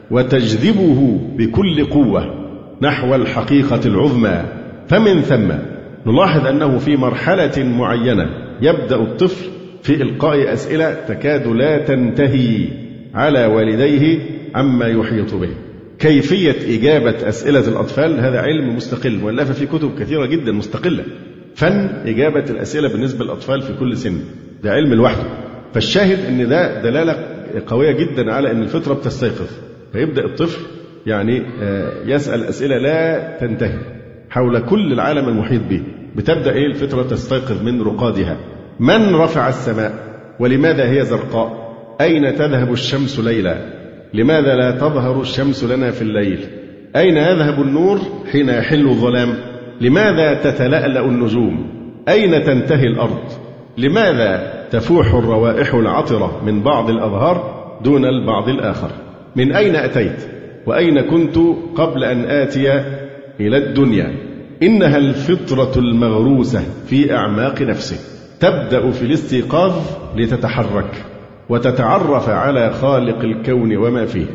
وتجذبه بكل قوة نحو الحقيقة العظمى. فمن ثم نلاحظ أنه في مرحلة معينة يبدأ الطفل في إلقاء أسئلة تكاد لا تنتهي على والديه عما يحيط به. كيفية إجابة أسئلة الأطفال هذا علم مستقل مؤلفة في كتب كثيرة جدا مستقلة. فن إجابة الأسئلة بالنسبة للأطفال في كل سن ده علم لوحده. فالشاهد أن ده دلالة قوية جدا على أن الفطرة بتستيقظ، فيبدأ الطفل يعني يسأل أسئلة لا تنتهي حول كل العالم المحيط به. بتبدأ الفطرة تستيقظ من رقادها. من رفع السماء؟ ولماذا هي زرقاء؟ أين تذهب الشمس ليلا؟ لماذا لا تظهر الشمس لنا في الليل؟ أين يذهب النور حين يحل الظلام؟ لماذا تتلألأ النجوم؟ أين تنتهي الأرض؟ لماذا تفوح الروائح العطرة من بعض الأزهار دون البعض الآخر؟ من أين أتيت؟ وأين كنت قبل أن آتي إلى الدنيا؟ إنها الفطرة المغروسة في أعماق نفسه، تبدأ في الاستيقاظ لتتحرك وتتعرف على خالق الكون وما فيه.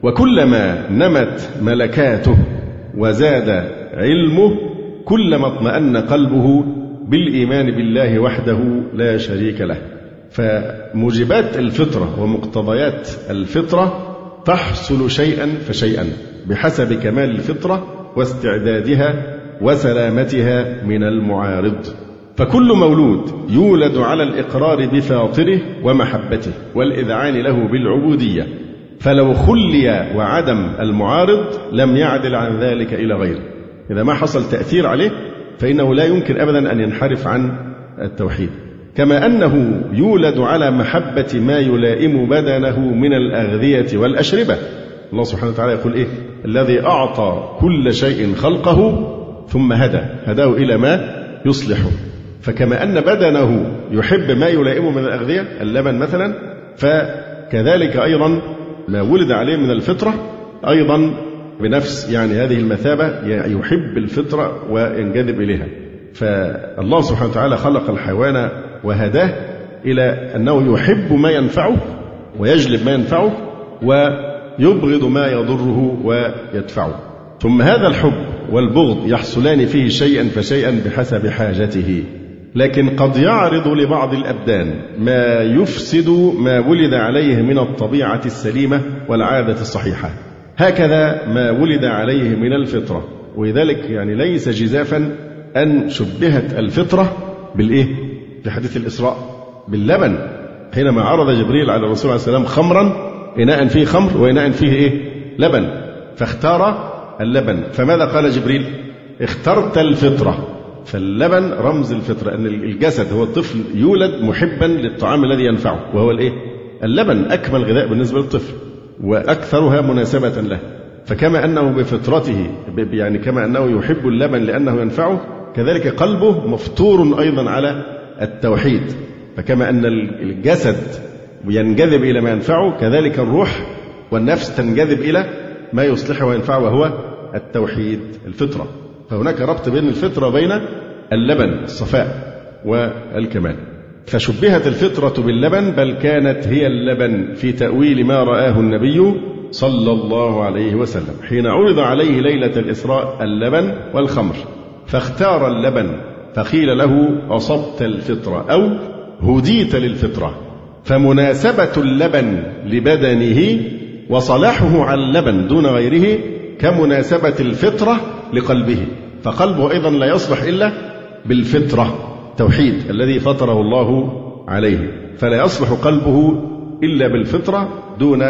وكلما نمت ملكاته وزاد علمه كلما اطمأن قلبه بالإيمان بالله وحده لا شريك له. فموجبات الفطرة ومقتضيات الفطرة تحصل شيئا فشيئا بحسب كمال الفطرة واستعدادها وسلامتها من المعارض. فكل مولود يولد على الإقرار بفاطره ومحبته والإذعان له بالعبودية، فلو خلي وعدم المعارض لم يعدل عن ذلك إلى غيره. إذا ما حصل تأثير عليه فإنه لا يمكن أبدا أن ينحرف عن التوحيد. كما أنه يولد على محبة ما يلائم بدنه من الأغذية والأشربة. الله سبحانه وتعالى يقول إيه؟ الذي أعطى كل شيء خلقه ثم هداه إلى ما يصلحه. فكما أن بدنه يحب ما يلائمه من الأغذية اللبن مثلا، فكذلك أيضا ما ولد عليه من الفطرة أيضا بنفس يعني هذه المثابة يحب الفطرة وينجذب إليها. فالله سبحانه وتعالى خلق الحيوان وهداه إلى أنه يحب ما ينفعه ويجلب ما ينفعه ويبغض ما يضره ويدفعه. ثم هذا الحب والبغض يحصلان فيه شيئا فشيئا بحسب حاجته. لكن قد يعرض لبعض الأبدان ما يفسد ما ولد عليه من الطبيعة السليمة والعادة الصحيحة، هكذا ما ولد عليه من الفطرة. ولذلك يعني ليس جزافا أن شبهت الفطرة بالإيه؟ في حديث الإسراء باللبن، حينما عرض جبريل على الرسول عليه السلام خمرا، إناء فيه خمر وإناء فيه إيه؟ لبن، فاختار اللبن. فماذا قال جبريل؟ اخترت الفطرة. فاللبن رمز الفطرة، أن الجسد هو الطفل يولد محبا للطعام الذي ينفعه، وهو الإيه؟ اللبن أكمل غذاء بالنسبة للطفل وأكثرها مناسبة له. فكما أنه بفطرته يعني كما أنه يحب اللبن لأنه ينفعه، كذلك قلبه مفطور أيضا على التوحيد. فكما أن الجسد ينجذب إلى ما ينفعه، كذلك الروح والنفس تنجذب إلى ما يصلحه وينفعه، وهو التوحيد، الفطرة. فهناك ربط بين الفطرة وبين اللبن، الصفاء والكمال. فشبهت الفطرة باللبن، بل كانت هي اللبن في تأويل ما رآه النبي صلى الله عليه وسلم حين عرض عليه ليلة الإسراء اللبن والخمر، فاختار اللبن فقيل له أصبت الفطرة أو هديت للفطرة. فمناسبة اللبن لبدنه وصلاحه على اللبن دون غيره كمناسبة الفطرة لقلبه، فقلبه أيضا لا يصلح إلا بالفطرة، توحيد الذي فطره الله عليه، فلا يصلح قلبه إلا بالفطرة دون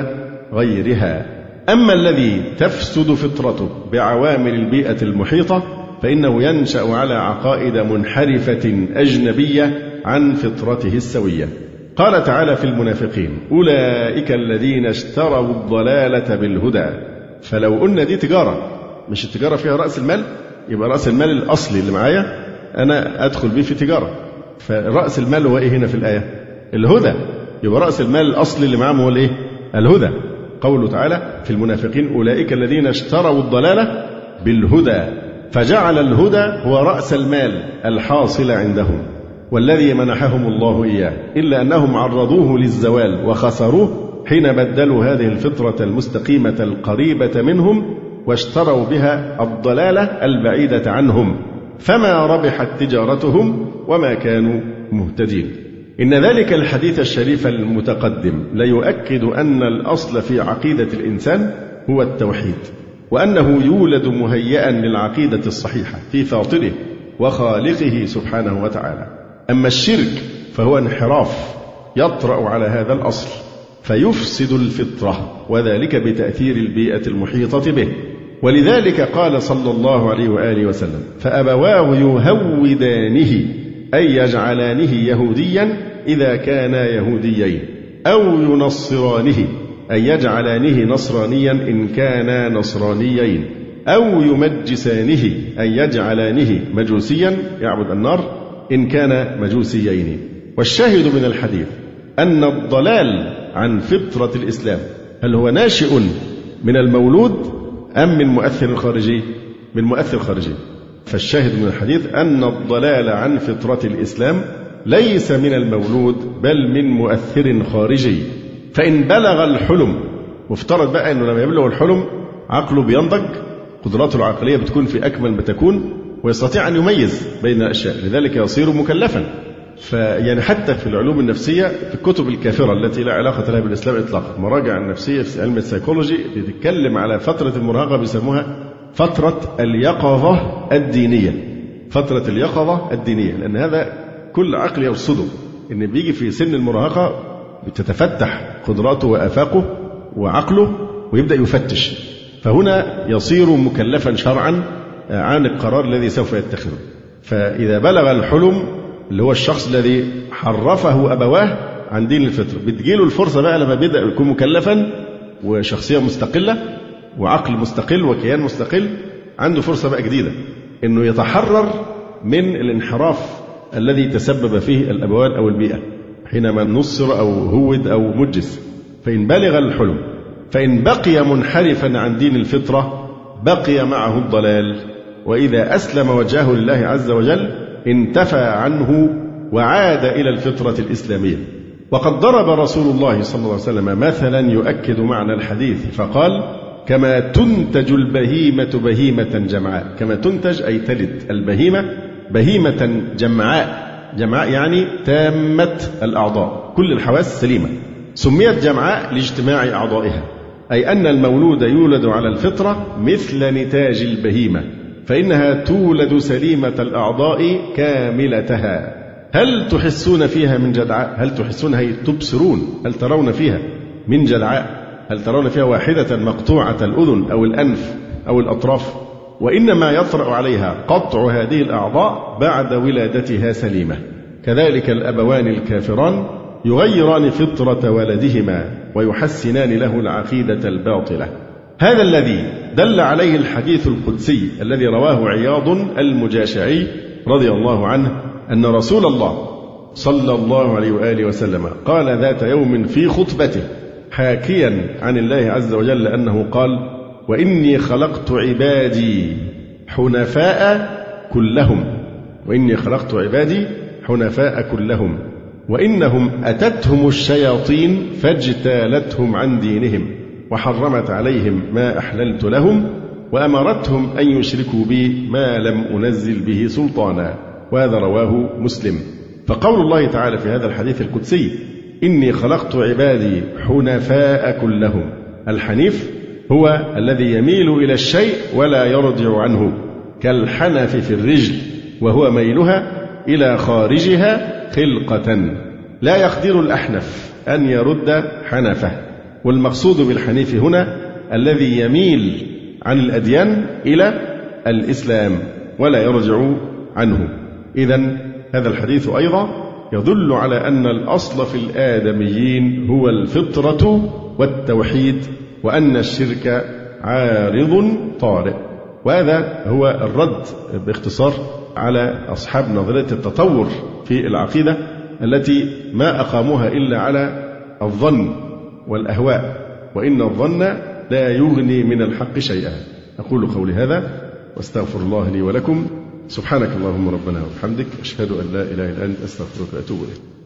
غيرها. أما الذي تفسد فطرته بعوامل البيئة المحيطة فإنه ينشأ على عقائد منحرفة أجنبية عن فطرته السوية. قال تعالى في المنافقين: أولئك الذين اشتروا الضلالة بالهدى. فلو قلنا دي تجارة، مش التجارة فيها رأس المال، يبقى رأس المال الأصلي اللي معايا أنا أدخل به في تجارة. فرأس المال هو إيه هنا في الآية؟ الهدى. يبقى رأس المال الأصلي اللي معاهم هو الإيه؟ الهدى. قوله تعالى في المنافقين: أولئك الذين اشتروا الضلالة بالهدى، فجعل الهدى هو رأس المال الحاصل عندهم والذي منحهم الله إياه، إلا أنهم عرضوه للزوال وخسروه حين بدلوا هذه الفطرة المستقيمة القريبة منهم واشتروا بها الضلالة البعيدة عنهم، فما ربحت تجارتهم وما كانوا مهتدين. إن ذلك الحديث الشريف المتقدم ليؤكد أن الأصل في عقيدة الإنسان هو التوحيد، وأنه يولد مهيئا للعقيدة الصحيحة في فاطره وخالقه سبحانه وتعالى. أما الشرك فهو انحراف يطرأ على هذا الأصل فيفسد الفطرة، وذلك بتأثير البيئة المحيطة به. ولذلك قال صلى الله عليه وآله وسلم: فأبواه يهودانه أي يجعلانه يهوديا إذا كانا يهوديين، أو ينصرانه أي يجعلانه نصرانيا إن كانا نصرانيين، أو يمجسانه أي يجعلانه مجوسيا يعبد النار إن كان مجوسيين. والشاهد من الحديث أن الضلال عن فطرة الإسلام هل هو ناشئ من المولود أم من مؤثر خارجي؟ من مؤثر خارجي. فالشاهد من الحديث أن الضلال عن فطرة الإسلام ليس من المولود بل من مؤثر خارجي. فإن بلغ الحلم، مفترض بقى أنه لما يبلغ الحلم عقله بينضج، قدراته العقلية بتكون في أكمل ما تكون، ويستطيع أن يميز بين الأشياء، لذلك يصير مكلفا. فيعني حتى في العلوم النفسية في الكتب الكافرة التي لا علاقة لها بالإسلام إطلاقا، مراجع النفسية في علم السيكولوجي بتتكلم على فترة المراهقة بيسموها فترة اليقظة الدينية. فترة اليقظة الدينية، لأن هذا كل عقل يرصده إن بيجي في سن المراهقة بتتفتح قدراته وآفاقه وعقله ويبدأ يفتش، فهنا يصير مكلفا شرعا عن القرار الذي سوف يتخذه. فإذا بلغ الحلم اللي هو الشخص الذي حرفه أبواه عن دين الفطرة، بتجيله الفرصة بقى لما بدأ يكون مكلفا وشخصية مستقلة وعقل مستقل وكيان مستقل، عنده فرصة بقى جديدة إنه يتحرر من الانحراف الذي تسبب فيه الأبوان أو البيئة حينما نصر أو هود أو مجس. فإن بلغ الحلم، فإن بقي منحرفا عن دين الفطرة بقي معه الضلال، وإذا أسلم وجهه لله عز وجل انتفى عنه وعاد إلى الفطرة الإسلامية. وقد ضرب رسول الله صلى الله عليه وسلم مثلا يؤكد معنى الحديث فقال: كما تنتج البهيمة بهيمة جمعاء. كما تنتج أي تلد البهيمة بهيمة جمعاء. جمعاء يعني تامة الأعضاء، كل الحواس سليمة. سميت جمعاء لاجتماع أعضائها، أي أن المولود يولد على الفطرة مثل نتاج البهيمة، فإنها تولد سليمة الأعضاء كاملتها. هل تحسون فيها من جدعاء؟ هل تحسون هي تبصرون؟ هل ترون فيها من جدعاء؟ هل ترون فيها واحدة مقطوعة الأذن أو الأنف أو الأطراف؟ وإنما يطرأ عليها قطع هذه الأعضاء بعد ولادتها سليمة. كذلك الأبوان الكافران يغيران فطرة ولدهما ويحسنان له العقيدة الباطلة. هذا الذي دل عليه الحديث القدسي الذي رواه عياض المجاشعي رضي الله عنه أن رسول الله صلى الله عليه وآله وسلم قال ذات يوم في خطبته حاكيا عن الله عز وجل أنه قال: وإني خلقت عبادي حنفاء كلهم، وإني خلقت عبادي حنفاء كلهم، وإنهم أتتهم الشياطين فاجتالتهم عن دينهم وحرمت عليهم ما أحللت لهم وأمرتهم أن يشركوا بي ما لم أنزل به سلطانا. وهذا رواه مسلم. فقول الله تعالى في هذا الحديث القدسي: إني خلقت عبادي حنفاء كلهم، الحنيف هو الذي يميل إلى الشيء ولا يرجع عنه، كالحنف في الرجل وهو ميلها إلى خارجها خلقة، لا يقدر الأحنف أن يرد حنفه. والمقصود بالحنيف هنا الذي يميل عن الأديان إلى الإسلام ولا يرجع عنه. إذن هذا الحديث أيضا يدل على أن الأصل في الآدميين هو الفطرة والتوحيد، وأن الشرك عارض طارئ. وهذا هو الرد باختصار على أصحاب نظرية التطور في العقيدة التي ما أقاموها إلا على الظن والأهواء، وإن الظن لا يغني من الحق شيئا. أقول قولي هذا واستغفر الله لي ولكم. سبحانك اللهم ربنا وبحمدك، أشهد أن لا إله إلا أنت، أستغفرك وأتوب إليك.